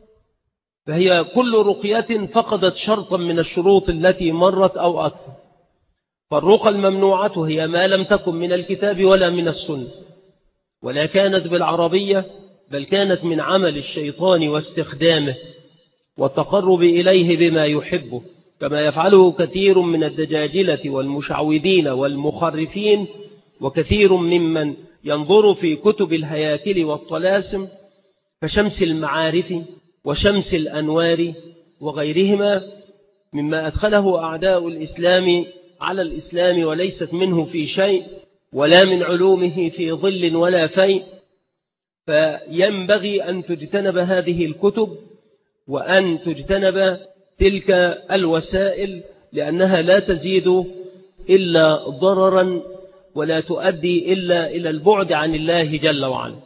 فهي كل رقية فقدت شرطا من الشروط التي مرت أو أكثر. فالرقى الممنوعة هي ما لم تكن من الكتاب ولا من السنة، ولا كانت بالعربية، بل كانت من عمل الشيطان واستخدامه والتقرب إليه بما يحبه، كما يفعله كثير من الدجاجلة والمشعوذين والمخرفين، وكثير ممن ينظر في كتب الهياكل والطلاسم كشمس المعارف وشمس الأنوار وغيرهما، مما أدخله أعداء الإسلام على الإسلام وليست منه في شيء، ولا من علومه في ظل ولا فيء. فينبغي أن تجتنب هذه الكتب وأن تجتنب تلك الوسائل، لأنها لا تزيد إلا ضررا ولا تؤدي إلا إلى البعد عن الله جل وعلا.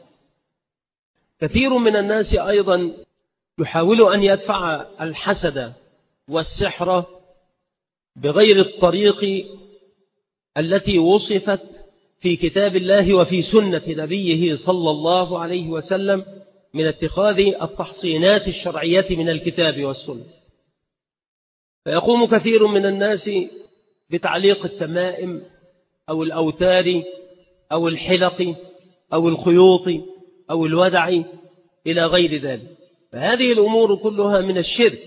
كثير من الناس أيضا يحاول أن يدفع الحسد والسحر بغير الطريق التي وصفت في كتاب الله وفي سنة نبيه صلى الله عليه وسلم من اتخاذ التحصينات الشرعية من الكتاب والسنة. فيقوم كثير من الناس بتعليق التمائم أو الأوتار أو الحلق أو الخيوط أو الودع إلى غير ذلك، فهذه الأمور كلها من الشرك،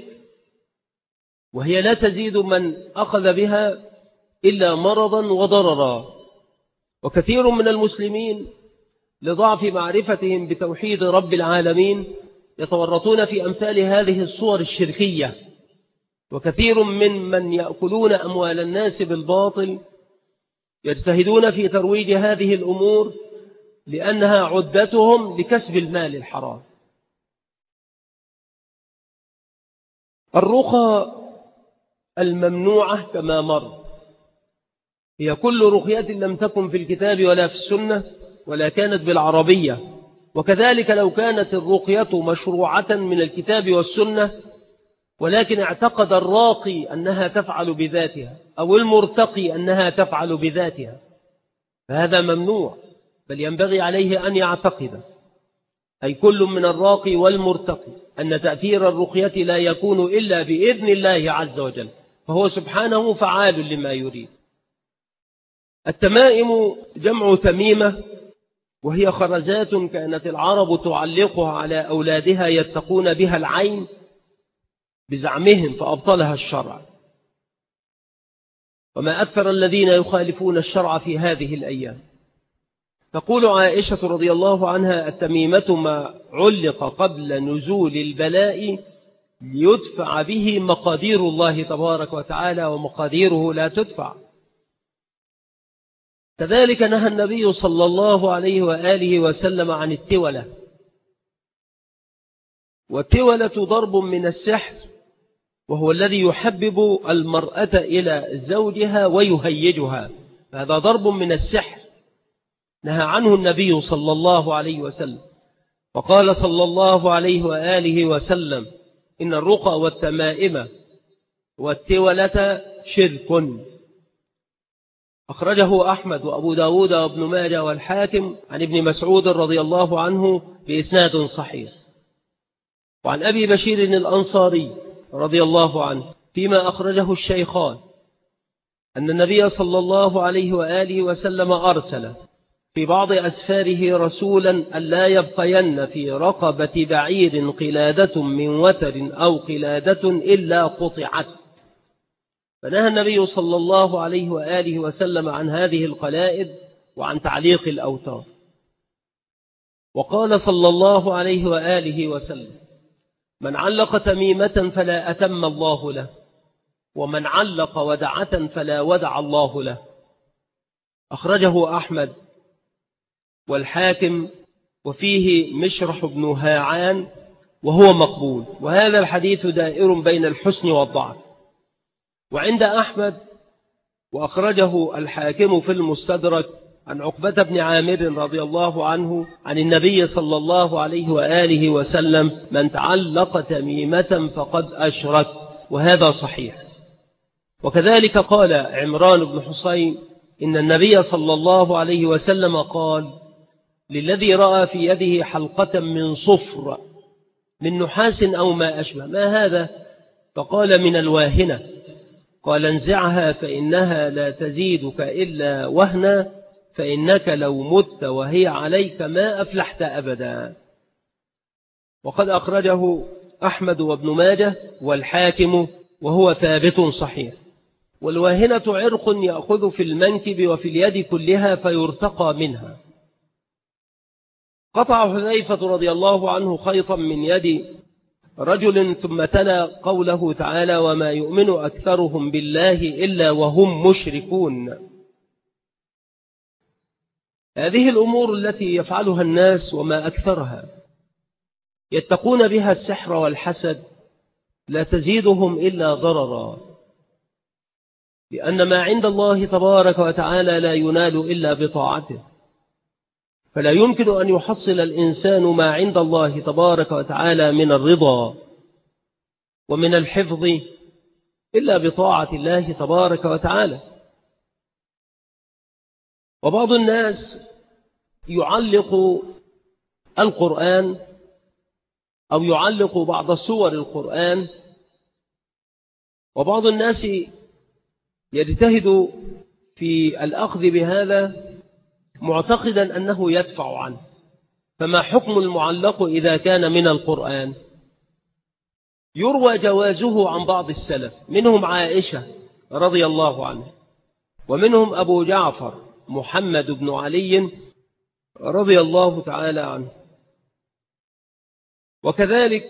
وهي لا تزيد من أخذ بها إلا مرضا وضررا. وكثير من المسلمين لضعف معرفتهم بتوحيد رب العالمين يتورطون في أمثال هذه الصور الشركية، وكثير من يأكلون أموال الناس بالباطل يجتهدون في ترويج هذه الأمور لأنها عدتهم لكسب المال الحرام. الرقى الممنوعة كما مر هي كل رقية لم تكن في الكتاب ولا في السنة ولا كانت بالعربية، وكذلك لو كانت الرقية مشروعة من الكتاب والسنة ولكن اعتقد الراقي أنها تفعل بذاتها أو المرتقي أنها تفعل بذاتها فهذا ممنوع، بل ينبغي عليه أن يعتقد، أي كل من الراقي والمرتقي، أن تأثير الرقية لا يكون إلا بإذن الله عز وجل، فهو سبحانه فعال لما يريد. التمائم جمع تميمة، وهي خرزات كانت العرب تعلقها على أولادها يتقون بها العين بزعمهم فأبطلها الشرع. وما أكثر الذين يخالفون الشرع في هذه الأيام. تقول عائشة رضي الله عنها: التميمة ما علق قبل نزول البلاء ليدفع به مقادير الله تبارك وتعالى، ومقاديره لا تدفع. كذلك نهى النبي صلى الله عليه وآله وسلم عن التولة، والتولة ضرب من السحر، وهو الذي يحبب المرأة إلى زوجها ويهيجها، هذا ضرب من السحر نهى عنه النبي صلى الله عليه وسلم. وقال صلى الله عليه وآله وسلم: إن الرقى والتمائم والتولة شرك. أخرجه أحمد وأبو داود وابن ماجه والحاكم عن ابن مسعود رضي الله عنه بإسناد صحيح. وعن أبي بشير الأنصاري رضي الله عنه فيما أخرجه الشيخان أن النبي صلى الله عليه وآله وسلم أرسل في بعض أسفاره رسولا ألا يبقين في رقبة بعير قلادة من وتر أو قلادة إلا قطعت، فنهى النبي صلى الله عليه وآله وسلم عن هذه القلائد وعن تعليق الأوتار. وقال صلى الله عليه وآله وسلم: من علق تميمة فلا أتم الله له، ومن علق ودعة فلا ودع الله له. أخرجه أحمد والحاكم وفيه مشرح بن هاعان وهو مقبول، وهذا الحديث دائر بين الحسن والضعف. وعند أحمد وأخرجه الحاكم في المستدرك عن عقبة بن عامر رضي الله عنه عن النبي صلى الله عليه وآله وسلم: من تعلق تميمة فقد أشرك، وهذا صحيح. وكذلك قال عمران بن حسين: إن النبي صلى الله عليه وسلم قال: للذي رأى في يده حلقة من صفر من نحاس أو ما أشبه، ما هذا؟ فقال: من الواهنة. قال: انزعها فإنها لا تزيدك إلا وهنا، فإنك لو مت وهي عليك ما أفلحت أبدا. وقد أخرجه أحمد وابن ماجه والحاكم وهو ثابت صحيح. والواهنة عرق يأخذ في المنكب وفي اليد كلها فيرتقى منها. قطع حذيفة رضي الله عنه خيطا من يد رجل ثم تلا قوله تعالى: وما يؤمن أكثرهم بالله إلا وهم مشركون. هذه الأمور التي يفعلها الناس وما أكثرها يتقون بها السحر والحسد لا تزيدهم إلا ضررا، لأن ما عند الله تبارك وتعالى لا ينال إلا بطاعته، فلا يمكن أن يحصل الإنسان ما عند الله تبارك وتعالى من الرضا ومن الحفظ إلا بطاعة الله تبارك وتعالى. وبعض الناس يعلق القرآن أو يعلق بعض سور القرآن، وبعض الناس يجتهد في الأخذ بهذا معتقدا أنه يدفع عنه. فما حكم المعلق إذا كان من القرآن؟ يروى جوازه عن بعض السلف، منهم عائشة رضي الله عنها، ومنهم أبو جعفر محمد بن علي رضي الله تعالى عنه. وكذلك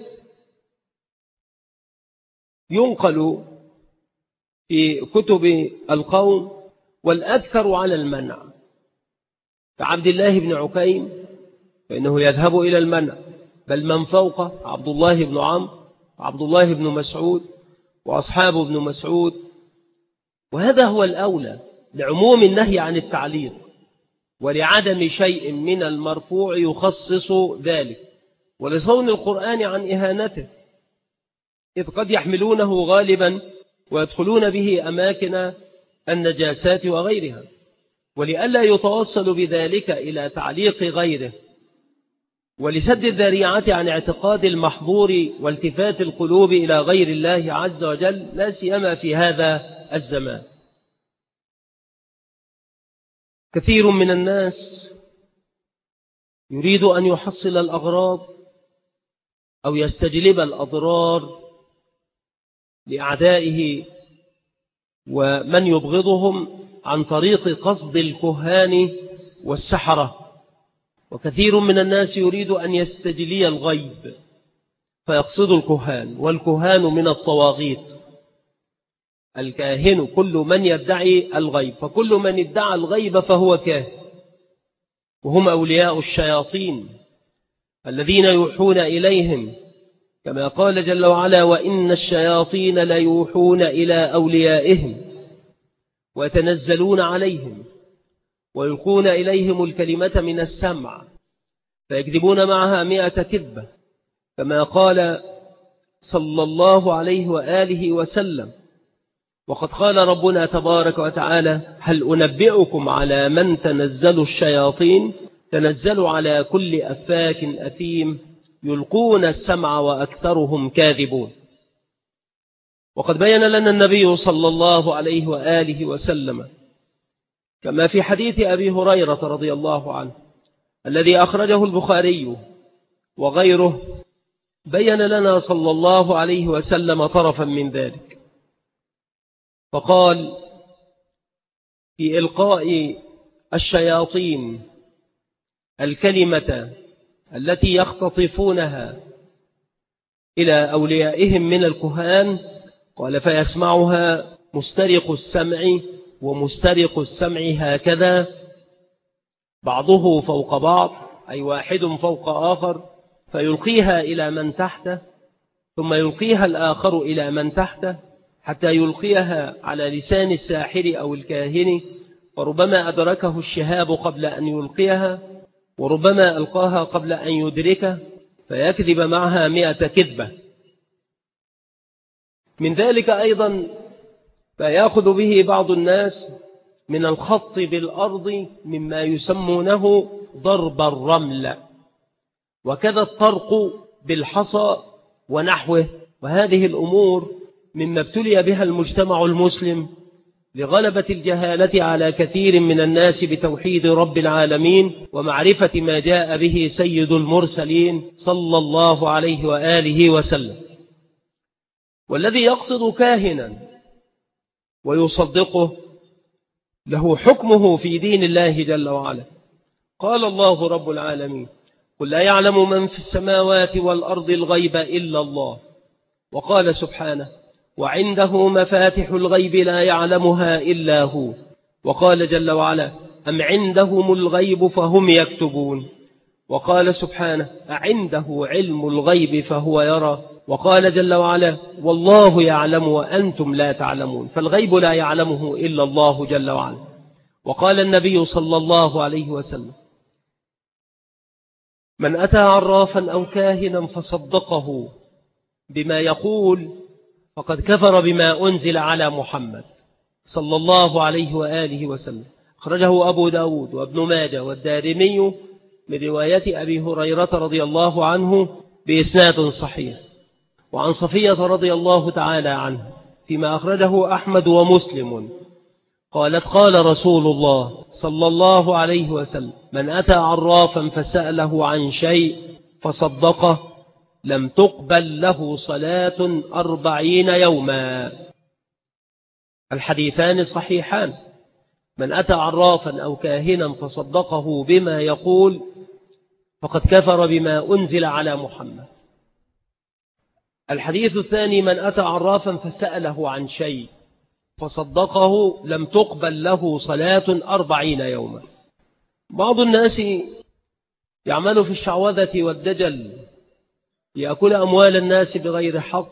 ينقل في كتب القوم والأكثر على المنع، كعبد الله بن عكيم فإنه يذهب إلى المنع، بل من فوقه عبد الله بن عمرو وعبد الله بن مسعود وأصحاب ابن مسعود. وهذا هو الأولى لعموم النهي عن التعليق ولعدم شيء من المرفوع يخصص ذلك، ولصون القرآن عن إهانته، إذ قد يحملونه غالبا ويدخلون به أماكن النجاسات وغيرها، ولئلا يتوصل بذلك إلى تعليق غيره، ولسد الذريعة عن اعتقاد المحظور والتفات القلوب إلى غير الله عز وجل، لا سيما في هذا الزمان. كثير من الناس يريد أن يحصل الأغراض أو يستجلب الأضرار لأعدائه ومن يبغضهم عن طريق قصد الكهان والسحرة. وكثير من الناس يريد أن يستجلي الغيب فيقصد الكهان، والكهان من الطواغيت. الكاهن كل من يدعي الغيب، فكل من ادعى الغيب فهو كاهن، وهم أولياء الشياطين الذين يوحون إليهم، كما قال جل وعلا: وإن الشياطين ليوحون إلى أوليائهم ويتنزلون عليهم ويلقون إليهم الكلمة من السمع فيكذبون معها 100 كذبة، كما قال صلى الله عليه وآله وسلم. وقد قال ربنا تبارك وتعالى: هل أنبئكم على من تنزل الشياطين؟ تنزل على كل أفاك أثيم يلقون السمع وأكثرهم كاذبون. وقد بين لنا النبي صلى الله عليه وآله وسلم كما في حديث أبي هريرة رضي الله عنه الذي أخرجه البخاري وغيره، بين لنا صلى الله عليه وسلم طرفا من ذلك، فقال: في إلقاء الشياطين الكلمة التي يختطفونها إلى أوليائهم من الكهان، قال: فيسمعها مسترق السمع ومسترق السمع هكذا بعضه فوق بعض، أي واحد فوق آخر، فيلقيها إلى من تحته، ثم يلقيها الآخر إلى من تحته، حتى يلقيها على لسان الساحر أو الكاهن، فربما أدركه الشهاب قبل أن يلقيها، وربما ألقاها قبل أن يدركه، فيكذب معها 100 كذبة. من ذلك أيضا فيأخذ به بعض الناس من الخط بالأرض مما يسمونه ضرب الرمل، وكذا الطرق بالحصى ونحوه، وهذه الأمور مما ابتلي بها المجتمع المسلم لغلبة الجهالة على كثير من الناس بتوحيد رب العالمين ومعرفة ما جاء به سيد المرسلين صلى الله عليه وآله وسلم. والذي يقصد كاهنا ويصدقه له حكمه في دين الله جل وعلا. قال الله رب العالمين: قل لا يعلم من في السماوات والأرض الغيب إلا الله. وقال سبحانه: وعنده مفاتح الغيب لا يعلمها إلا هو. وقال جل وعلا: أم عندهم الغيب فهم يكتبون. وقال سبحانه: أعنده علم الغيب فهو يرى. وقال جل وعلا: والله يعلم وأنتم لا تعلمون. فالغيب لا يعلمه إلا الله جل وعلا. وقال النبي صلى الله عليه وسلم: من أتى عرافا أو كاهنا فصدقه بما يقول فقد كفر بما أنزل على محمد صلى الله عليه وآله وسلم. أخرجه أبو داود وابن ماجه والدارمي من رواية أبي هريرة رضي الله عنه بإسناد صحيح. وعن صفية رضي الله تعالى عنه فيما أخرجه أحمد ومسلم قالت: قال رسول الله صلى الله عليه وسلم: من أتى عرافا فسأله عن شيء فصدقه لم تقبل له صلاة 40 يوما. الحديثان صحيحان. من أتى عرافا أو كاهنا فصدقه بما يقول فقد كفر بما أنزل على محمد. الحديث الثاني: من أتى عرافا فسأله عن شيء فصدقه لم تقبل له صلاة 40 يوما. بعض الناس يعمل في الشعوذة والدجل يأكل أموال الناس بغير حق،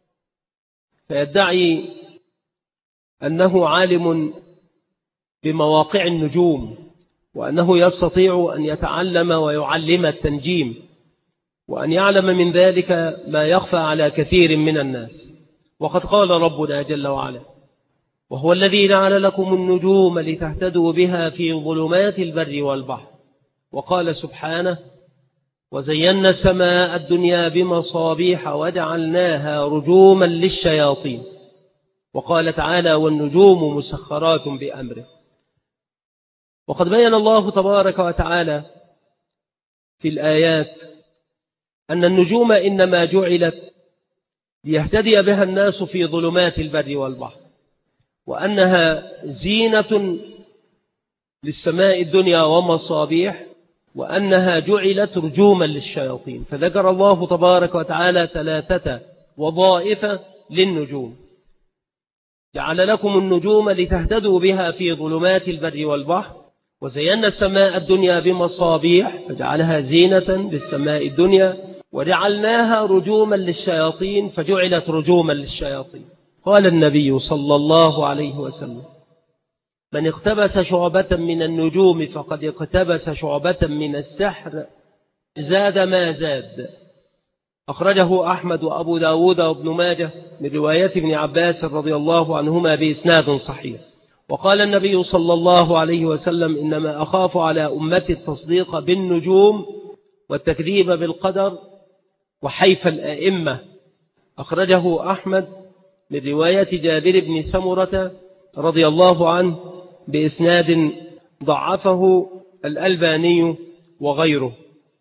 فيدعي أنه عالم بمواقع النجوم، وأنه يستطيع أن يتعلم ويعلم التنجيم، وأن يعلم من ذلك ما يخفى على كثير من الناس. وقد قال ربنا جل وعلا: وهو الذي جعل لكم النجوم لتهتدوا بها في ظلمات البر والبحر. وقال سبحانه: وزينا السماء الدنيا بمصابيح وجعلناها رجوما للشياطين. وقال تعالى: والنجوم مسخرات بأمره. وقد بين الله تبارك وتعالى في الآيات أن النجوم إنما جعلت ليهتدي بها الناس في ظلمات البر والبحر، وأنها زينة للسماء الدنيا ومصابيح، وأنها جعلت رجوما للشياطين. فذكر الله تبارك وتعالى 3 وظائف للنجوم. جعل لكم النجوم لتهتدوا بها في ظلمات البر والبحر، وزينا السماء الدنيا بمصابيح فجعلها زينة للسماء الدنيا، وجعلناها رجوما للشياطين فجعلت رجوما للشياطين. قال النبي صلى الله عليه وسلم: من اقتبس شعبة من النجوم فقد اقتبس شعبة من السحر زاد ما زاد. أخرجه أحمد وأبو داود وابن ماجه من رواية ابن عباس رضي الله عنهما بإسناد صحيح. وقال النبي صلى الله عليه وسلم: إنما أخاف على أمتي التصديق بالنجوم والتكذيب بالقدر وحيف الأئمة. أخرجه أحمد من رواية جابر بن سمرة رضي الله عنه بإسناد ضعفه الألباني وغيره.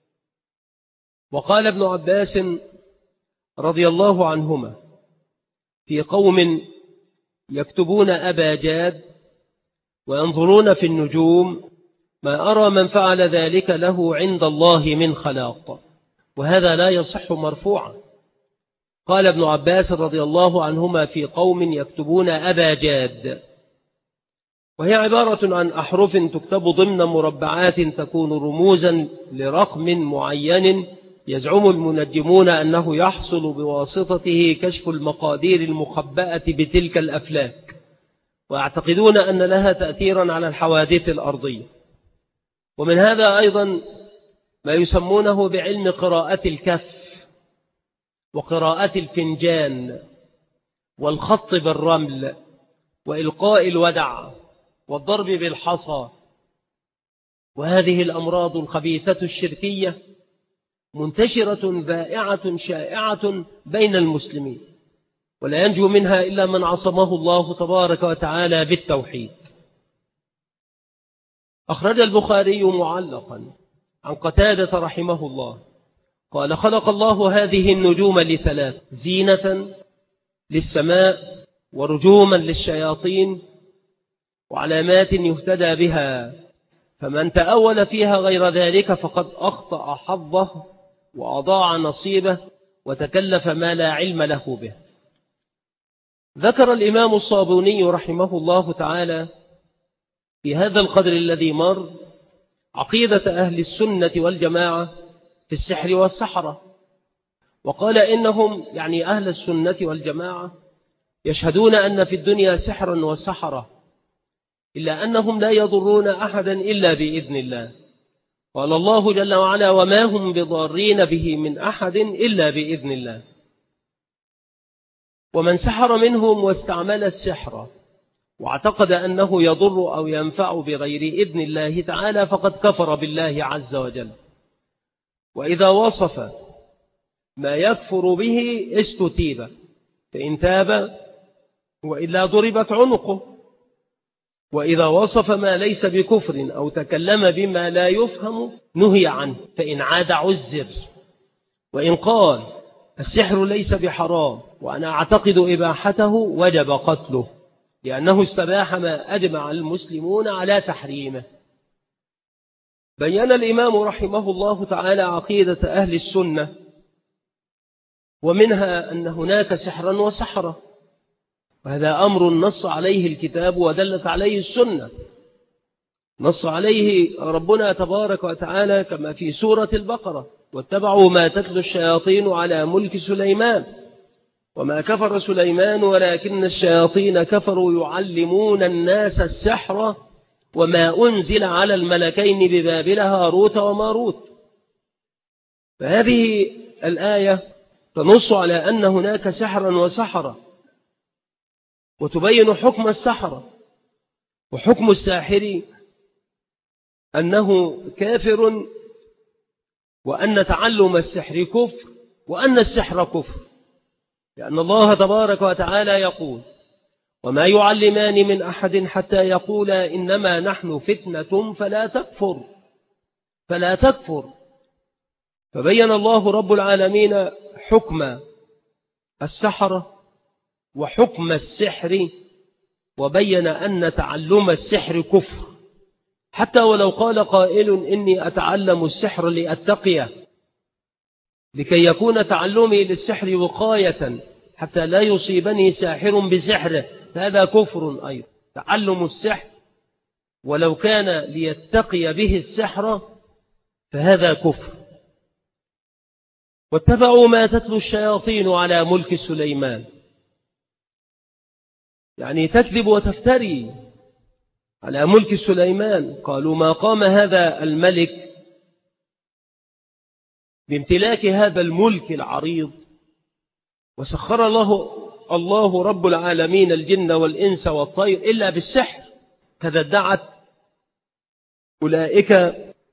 وقال ابن عباس رضي الله عنهما في قوم يكتبون أبا جاد وينظرون في النجوم: ما أرى من فعل ذلك له عند الله من خلاق. وهذا لا يصح مرفوعا. قال ابن عباس رضي الله عنهما في قوم يكتبون أبا جاد، وهي عبارة عن أحرف تكتب ضمن مربعات تكون رموزا لرقم معين يزعم المنجمون أنه يحصل بواسطته كشف المقادير المخبأة بتلك الأفلاك، ويعتقدون أن لها تأثيرا على الحوادث الأرضية. ومن هذا أيضا ما يسمونه بعلم قراءة الكف وقراءة الفنجان والخط بالرمل وإلقاء الودع والضرب بالحصى. وهذه الأمراض الخبيثة الشركية منتشرة بائعة شائعة بين المسلمين، ولا ينجو منها إلا من عصمه الله تبارك وتعالى بالتوحيد. أخرج البخاري معلقا عن قتادة رحمه الله قال: خلق الله هذه النجوم لثلاث: زينة للسماء، ورجوما للشياطين، وعلامات يهتدى بها، فمن تأول فيها غير ذلك فقد أخطأ حظه وأضاع نصيبه وتكلف ما لا علم له به. ذكر الإمام الصابوني رحمه الله تعالى في هذا القدر الذي مر عقيدة أهل السنة والجماعة في السحر والسحرة، وقال إنهم يعني أهل السنة والجماعة يشهدون أن في الدنيا سحرا وسحرة، إلا أنهم لا يضرون أحدا إلا بإذن الله. قال الله جل وعلا: وما هم بضارين به من أحد إلا بإذن الله. ومن سحر منهم واستعمل السحر واعتقد أنه يضر أو ينفع بغير إذن الله تعالى فقد كفر بالله عز وجل. وإذا وصف ما يكفر به استتيب، فإن تاب وإلا ضربت عنقه. وإذا وصف ما ليس بكفر أو تكلم بما لا يفهم نهي عنه، فإن عاد عزر. وإن قال السحر ليس بحرام وأنا أعتقد إباحته وجب قتله، لأنه استباح ما أجمع المسلمون على تحريمه. بيّن الإمام رحمه الله تعالى عقيدة أهل السنة، ومنها أن هناك سحرا وسحرة، وهذا أمر نص عليه الكتاب ودلت عليه السنة. نص عليه ربنا تبارك وتعالى كما في سورة البقرة: واتبعوا ما تتلو الشياطين على ملك سليمان وما كفر سليمان ولكن الشياطين كفروا يعلمون الناس السحر وما أنزل على الملكين ببابل هاروت وماروت. فهذه الآية تنص على أن هناك سحرا وسحرة، وتبين حكم السحرة. وحكم الساحر أنه كافر، وأن تعلم السحر كفر، وأن السحر كفر، لأن الله تبارك وتعالى يقول: وما يعلمان من أحد حتى يقولا إنما نحن فتنة فلا تكفر. فبين الله رب العالمين حكم السحرة وحكم السحر، وبين أن تعلم السحر كفر، حتى ولو قال قائل إني أتعلم السحر لأتقيه، لكي يكون تعلمي للسحر وقاية حتى لا يصيبني ساحر بسحره هذا كفر أيضا. تعلم السحر ولو كان ليتقي به السحر فهذا كفر. واتبعوا ما تتلو الشياطين على ملك سليمان، يعني تكذب وتفتري على ملك سليمان. قالوا ما قام هذا الملك بامتلاك هذا الملك العريض وسخر الله رب العالمين الجن والإنس والطير إلا بالسحر، كذا ادعت أولئك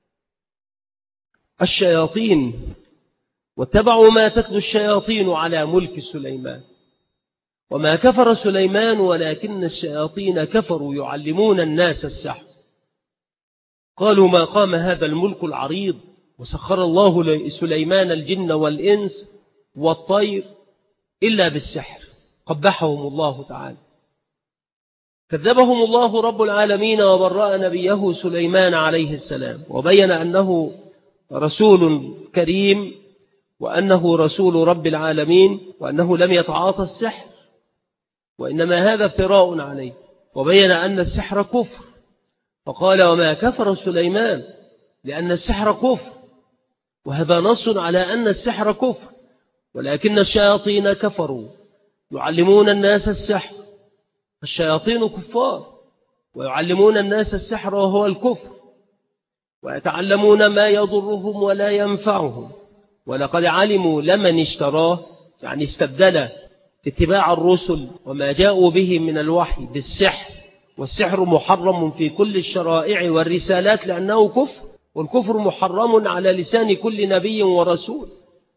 الشياطين. واتبعوا ما تتلو الشياطين على ملك سليمان وما كفر سليمان ولكن الشياطين كفروا يعلمون الناس السحر. قالوا ما قام هذا الملك العريض وسخر الله لسليمان الجن والإنس والطير إلا بالسحر، قبحهم الله تعالى. كذبهم الله رب العالمين وبرأ نبيه سليمان عليه السلام، وبين أنه رسول كريم وأنه رسول رب العالمين وأنه لم يتعاطى السحر وإنما هذا افتراء عليه، وبين أن السحر كفر. فقال وما كفر سليمان لأن السحر كفر، وهذا نص على أن السحر كفر، ولكن الشياطين كفروا يعلمون الناس السحر. الشياطين كفار ويعلمون الناس السحر وهو الكفر، ويتعلمون ما يضرهم ولا ينفعهم. ولقد علموا لمن اشتراه، يعني استبدل اتباع الرسل وما جاءوا به من الوحي بالسحر، والسحر محرم في كل الشرائع والرسالات لأنه كفر، والكفر محرم على لسان كل نبي ورسول.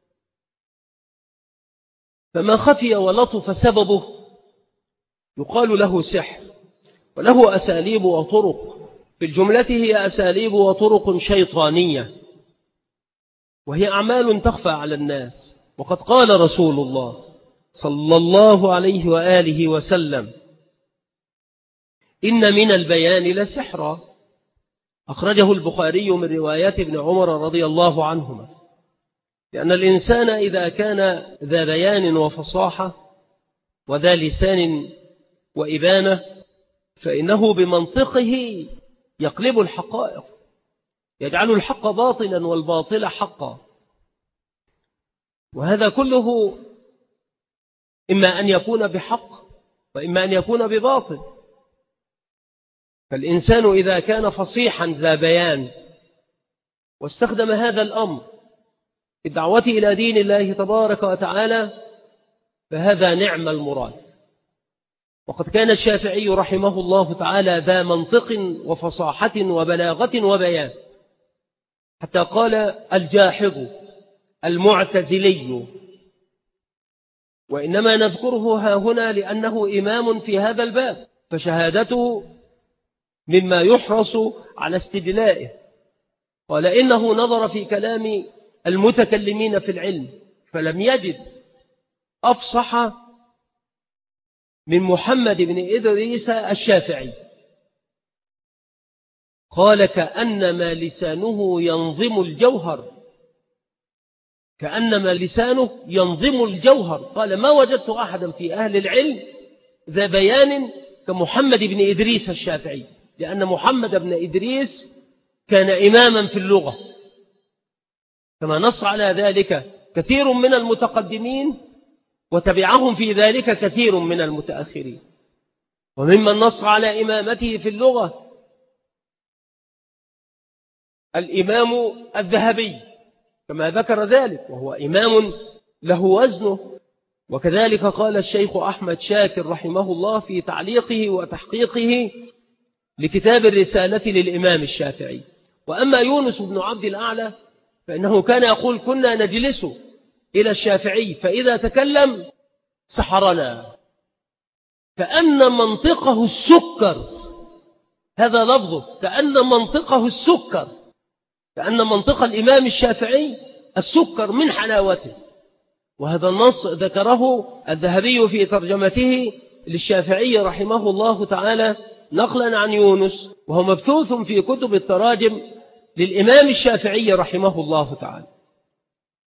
فما خفي ولطف سببه يقال له سحر، وله أساليب وطرق، في الجملة هي أساليب وطرق شيطانية، وهي أعمال تخفى على الناس. وقد قال رسول الله صلى الله عليه وآله وسلم إن من البيان لسحرا، أخرجه البخاري من روايات ابن عمر رضي الله عنهما، لأن الإنسان إذا كان ذا بيان وفصاحة وذا لسان وإبانة فإنه بمنطقه يقلب الحقائق، يجعل الحق باطلا والباطل حقا. وهذا كله إما أن يكون بحق وإما أن يكون بباطل. فالإنسان إذا كان فصيحا ذا بيان واستخدم هذا الأمر في الدعوة إلى دين الله تبارك وتعالى فهذا نعم المراد. وقد كان الشافعي رحمه الله تعالى ذا منطق وفصاحة وبلاغة وبيان، حتى قال الجاحظ المعتزلي، وإنما نذكره ها هنا لأنه إمام في هذا الباب، فشهادته مما يحرص على استدلائه. قال إنه نظر في كلام المتكلمين في العلم فلم يجد أفصح من محمد بن إدريس الشافعي. قال كأنما لسانه ينظم الجوهر، كأنما لسانه ينظم الجوهر. قال ما وجدت أحدا في أهل العلم ذا بيان كمحمد بن إدريس الشافعي، لأن محمد بن إدريس كان إماما في اللغة، كما نص على ذلك كثير من المتقدمين وتبعهم في ذلك كثير من المتأخرين. وممن نص على إمامته في اللغة الإمام الذهبي كما ذكر ذلك، وهو إمام له وزنه. وكذلك قال الشيخ أحمد شاكر رحمه الله في تعليقه وتحقيقه لكتاب الرسالة للإمام الشافعي. وأما يونس بن عبد الأعلى فإنه كان يقول كنا نجلس إلى الشافعي فإذا تكلم سحرنا، كأن منطقه السكر، هذا لفظه، كأن منطقه السكر، كأن منطق الإمام الشافعي السكر من حلاوته. وهذا النص ذكره الذهبي في ترجمته للشافعي رحمه الله تعالى نقلا عن يونس، وهو مبثوث في كتب التراجم للإمام الشافعي رحمه الله تعالى.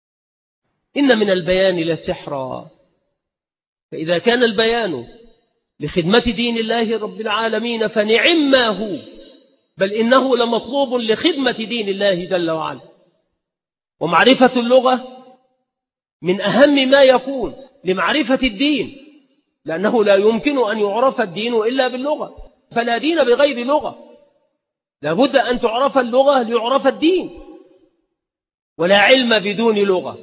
إن من البيان لسحرا، فإذا كان البيان لخدمة دين الله رب العالمين فنعم ما هو، بل إنه لمطلوب لخدمة دين الله جل وعلا. ومعرفة اللغة من أهم ما يكون لمعرفة الدين، لأنه لا يمكن أن يعرف الدين إلا باللغة، فلا دين بغير لغة، لابد أن تعرف اللغة ليعرف الدين، ولا علم بدون لغة.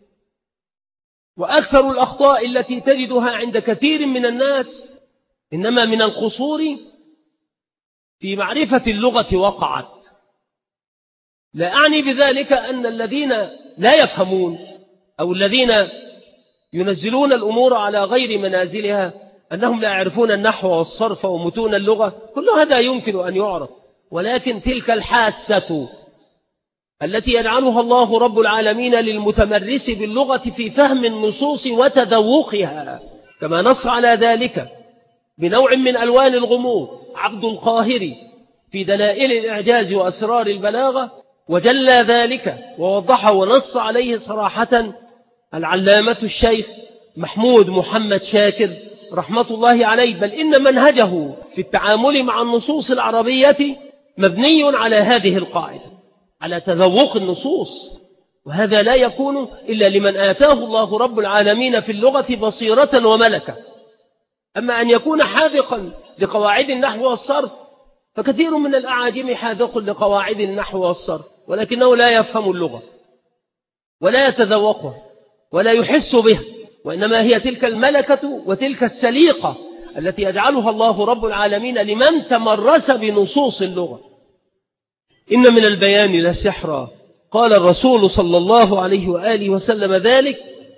وأكثر الأخطاء التي تجدها عند كثير من الناس إنما من القصور في معرفة اللغة وقعت. لا أعني بذلك أن الذين لا يفهمون أو الذين ينزلون الأمور على غير منازلها أنهم لا يعرفون النحو والصرف ومتون اللغة، كل هذا يمكن أن يعرف، ولكن تلك الحاسة التي يجعلها الله رب العالمين للمتمرس باللغة في فهم النصوص وتذوقها، كما نص على ذلك بنوع من ألوان الغموض عبد القاهري في دلائل الإعجاز وأسرار البلاغة، وجلى ذلك ووضحه ونص عليه صراحة العلامة الشيخ محمود محمد شاكر رحمة الله عليه. بل إن منهجه في التعامل مع النصوص العربية مبني على هذه القاعدة، على تذوق النصوص، وهذا لا يكون إلا لمن آتاه الله رب العالمين في اللغة بصيرة وملكة. أما أن يكون حاذقا لقواعد النحو والصرف، فكثير من الأعاجم حاذق لقواعد النحو والصرف، ولكنه لا يفهم اللغة ولا يتذوقها ولا يحس بها، وإنما هي تلك الملكة وتلك السليقة التي يجعلها الله رب العالمين لمن تمرس بنصوص اللغة. إن من البيان لسحرا، قال الرسول صلى الله عليه وآله وسلم ذلك.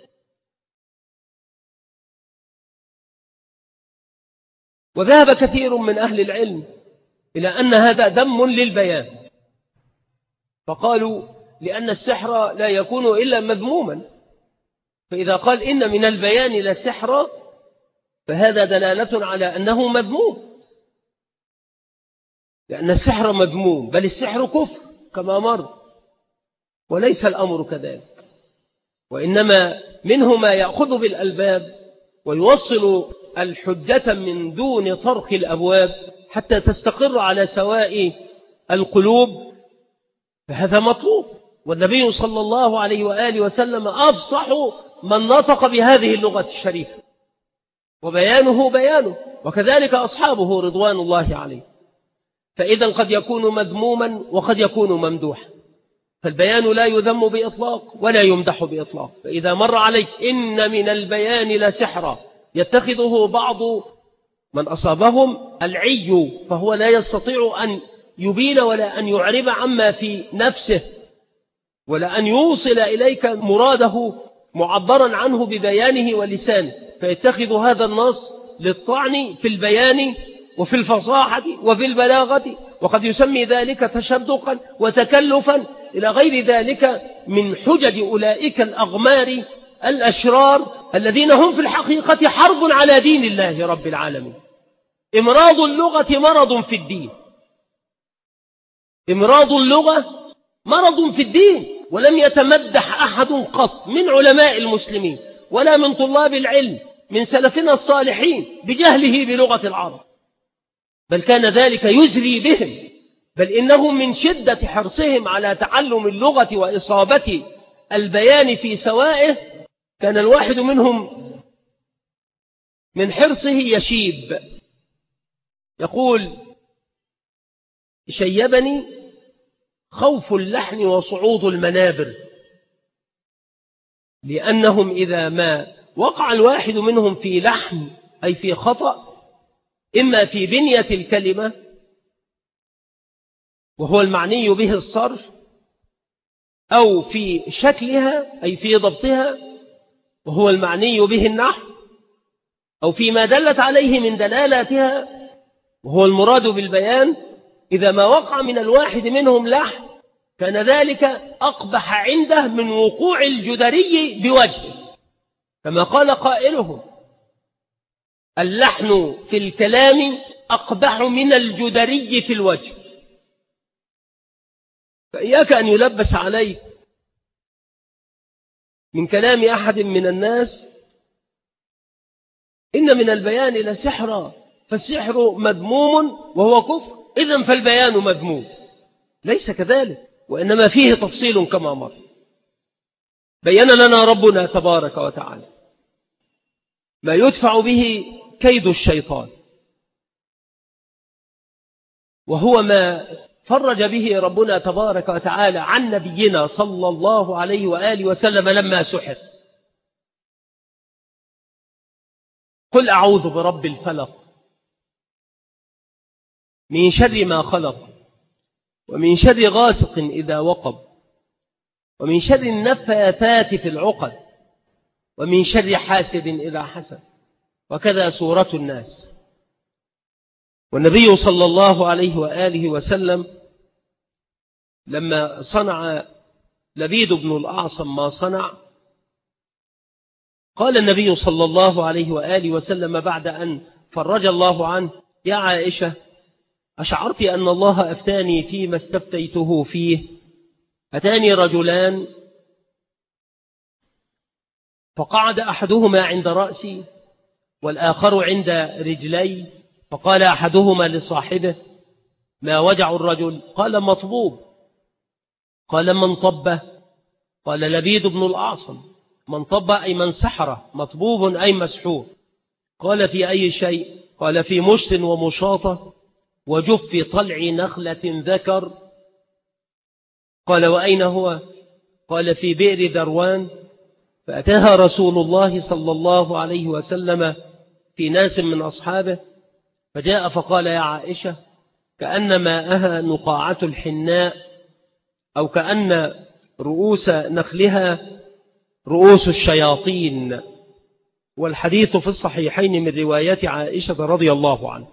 وذهب كثير من أهل العلم إلى أن هذا ذم للبيان، فقالوا لأن السحر لا يكون إلا مذموما، فإذا قال إن من البيان لسحرا فهذا دلالة على أنه مذموم، لأن السحر مذموم، بل السحر كفر كما مر، وليس الأمر كذلك، وإنما منه ما يأخذ بالألباب ويوصل الحجة من دون طرق الأبواب حتى تستقر على سواء القلوب، فهذا مطلوب. والنبي صلى الله عليه وآله وسلم أفصح من نطق بهذه اللغة الشريفة، وبيانه بيانه، وكذلك أصحابه رضوان الله عليه. فإذا قد يكون مذموما وقد يكون ممدوحا، فالبيان لا يذم بإطلاق ولا يمدح بإطلاق. فإذا مر عليك إن من البيان لسحرا يتخذه بعض من أصابهم العي، فهو لا يستطيع أن يبين ولا أن يعرب عما في نفسه ولا أن يوصل إليك مراده معبرا عنه ببيانه ولسانه، فيتخذ هذا النص للطعن في البيان وفي الفصاحة وفي البلاغة، وقد يسمي ذلك تشدقا وتكلفا إلى غير ذلك من حجج أولئك الأغمار الأشرار الذين هم في الحقيقة حرب على دين الله رب العالمين. إمراض اللغة مرض في الدين، إمراض اللغة مرض في الدين، ولم يتمدح أحد قط من علماء المسلمين ولا من طلاب العلم من سلفنا الصالحين بجهله بلغة العرب، بل كان ذلك يزري بهم، بل إنهم من شدة حرصهم على تعلم اللغة وإصابة البيان في سوائه كان الواحد منهم من حرصه يشيب، يقول: شيبني خوف اللحن وصعود المنابر، لأنهم إذا ما وقع الواحد منهم في لحن أي في خطأ، إما في بنية الكلمة وهو المعني به الصرف، أو في شكلها أي في ضبطها وهو المعني به النحو، أو فيما دلت عليه من دلالاتها وهو المراد بالبيان، إذا ما وقع من الواحد منهم لحن كان ذلك أقبح عنده من وقوع الجدري بوجهه، كما قال قائلهم: اللحن في الكلام أقبح من الجدري في الوجه. فإياك أن يلبس عليك من كلام أحد من الناس إن من البيان لسحرا، فالسحر مذموم وهو كفر، إذن فالبيان مذموم. ليس كذلك، وإنما فيه تفصيل كما مر. بيّن لنا ربنا تبارك وتعالى ما يدفع به كيد الشيطان، وهو ما فرج به ربنا تبارك وتعالى عن نبينا صلى الله عليه وآله وسلم لما سحر. قل أعوذ برب الفلق من شر ما خلق، ومن شر غاسق إذا وقب، ومن شر النفاثات في العقد، ومن شر حاسد إذا حسد. وكذا سورة الناس. والنبي صلى الله عليه وآله وسلم لما صنع لبيد بن الأعصم ما صنع، قال النبي صلى الله عليه وآله وسلم بعد أن فرج الله عنه: يا عائشة، أشعرت أن الله أفتاني فيما استفتيته فيه؟ أتاني رجلان فقعد أحدهما عند رأسي والآخر عند رجلي، فقال أحدهما لصاحبه: ما وجع الرجل؟ قال: مطبوب. قال: من طبه؟ قال: لبيد بن الأعصم. من طبه أي من سحره، مطبوب أي مسحور. قال: في أي شيء؟ قال: في مشط ومشاطة وجف طلع نخلة ذكر. قال: وأين هو؟ قال: في بئر ذروان. فأتاها رسول الله صلى الله عليه وسلم في ناس من أصحابه، فجاء فقال: يا عائشة، كأن ماءها نقاعة الحناء، أو كأن رؤوس نخلها رؤوس الشياطين. والحديث في الصحيحين من رواية عائشة رضي الله عنه.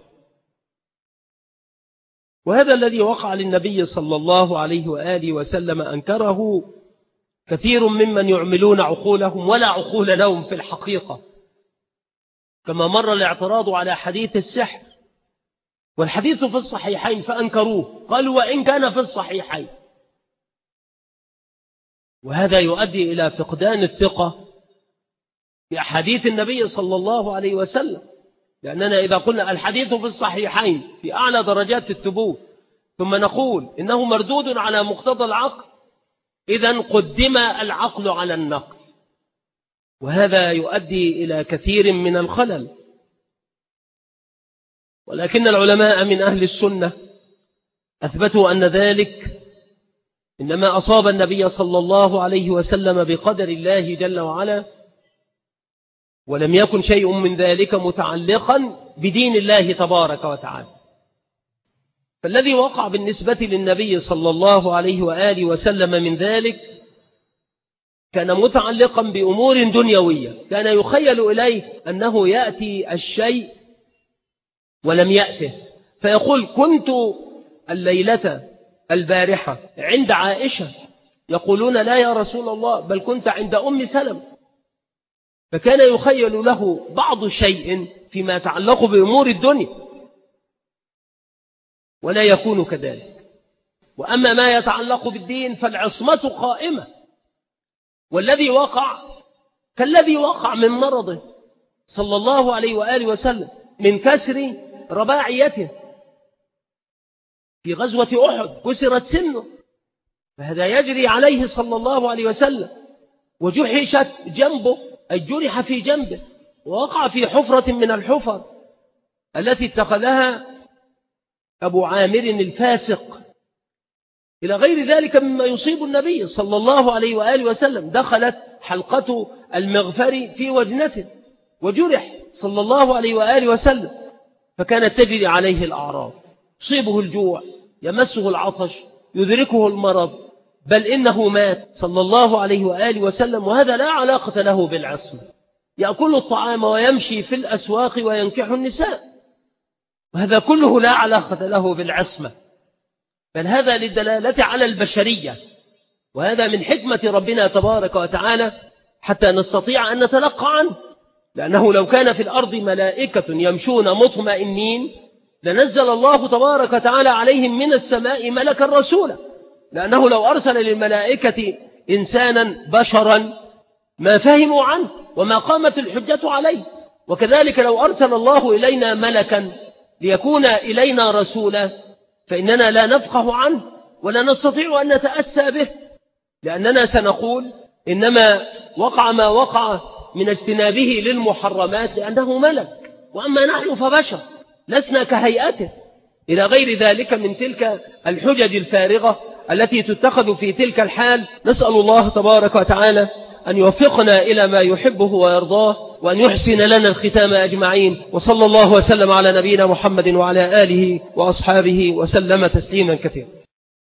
وهذا الذي وقع للنبي صلى الله عليه وآله وسلم أنكره كثير ممن يعملون عقولهم ولا عقول لهم في الحقيقة، كما مر الاعتراض على حديث السحر، والحديث في الصحيحين فأنكروه، قالوا: وإن كان في الصحيحين. وهذا يؤدي إلى فقدان الثقة في أحاديث النبي صلى الله عليه وسلم، لأننا إذا قلنا الحديث في الصحيحين في أعلى درجات الثبوت ثم نقول إنه مردود على مقتضى العقل، إذن قدم العقل على النقل، وهذا يؤدي إلى كثير من الخلل. ولكن العلماء من أهل السنة أثبتوا أن ذلك إنما أصاب النبي صلى الله عليه وسلم بقدر الله جل وعلا، ولم يكن شيء من ذلك متعلقا بدين الله تبارك وتعالى. فالذي وقع بالنسبة للنبي صلى الله عليه وآله وسلم من ذلك كان متعلقا بأمور دنيوية، كان يخيل إليه أنه يأتي الشيء ولم يأته، فيقول: كنت الليلة البارحة عند عائشة. يقولون: لا يا رسول الله، بل كنت عند أم سلمة. فكان يخيل له بعض شيء فيما يتعلق بأمور الدنيا، ولا يكون كذلك. وأما ما يتعلق بالدين فالعصمة قائمة، والذي وقع كالذي وقع من مرضه صلى الله عليه وآله وسلم من كسر رباعيته في غزوة أحد، كسرت سنه، فهذا يجري عليه صلى الله عليه وسلم. وجحشت جنبه، أي جرح في جنبه، ووقع في حفرة من الحفر التي اتخذها أبو عامر الفاسق، إلى غير ذلك مما يصيب النبي صلى الله عليه وآله وسلم. دخلت حلقة المغفر في وجنته وجرح صلى الله عليه وآله وسلم، فكانت تجري عليه الأعراض، يصيبه الجوع، يمسه العطش، يدركه المرض، بل إنه مات صلى الله عليه وآله وسلم، وهذا لا علاقة له بالعصمة. يأكل الطعام ويمشي في الأسواق وينكح النساء، وهذا كله لا علاقة له بالعصمة، بل هذا للدلالة على البشرية. وهذا من حكمة ربنا تبارك وتعالى حتى نستطيع أن نتلقى عنه، لأنه لو كان في الأرض ملائكة يمشون مطمئنين لنزل الله تبارك وتعالى عليهم من السماء ملكا رسولا، لأنه لو أرسل للملائكة إنسانا بشرا ما فهموا عنه وما قامت الحجة عليه. وكذلك لو أرسل الله إلينا ملكا ليكون إلينا رسولا فإننا لا نفقه عنه ولا نستطيع أن نتأسى به، لأننا سنقول إنما وقع ما وقع من اجتنابه للمحرمات لأنه ملك، وأما نحن فبشر لسنا كهيئته، إلى غير ذلك من تلك الحجج الفارغة التي تتخذ في تلك الحال. نسأل الله تبارك وتعالى أن يوفقنا إلى ما يحبه ويرضاه، وأن يحسن لنا الختام أجمعين، وصلى الله وسلم على نبينا محمد وعلى آله وأصحابه وسلم تسليما كثيرا.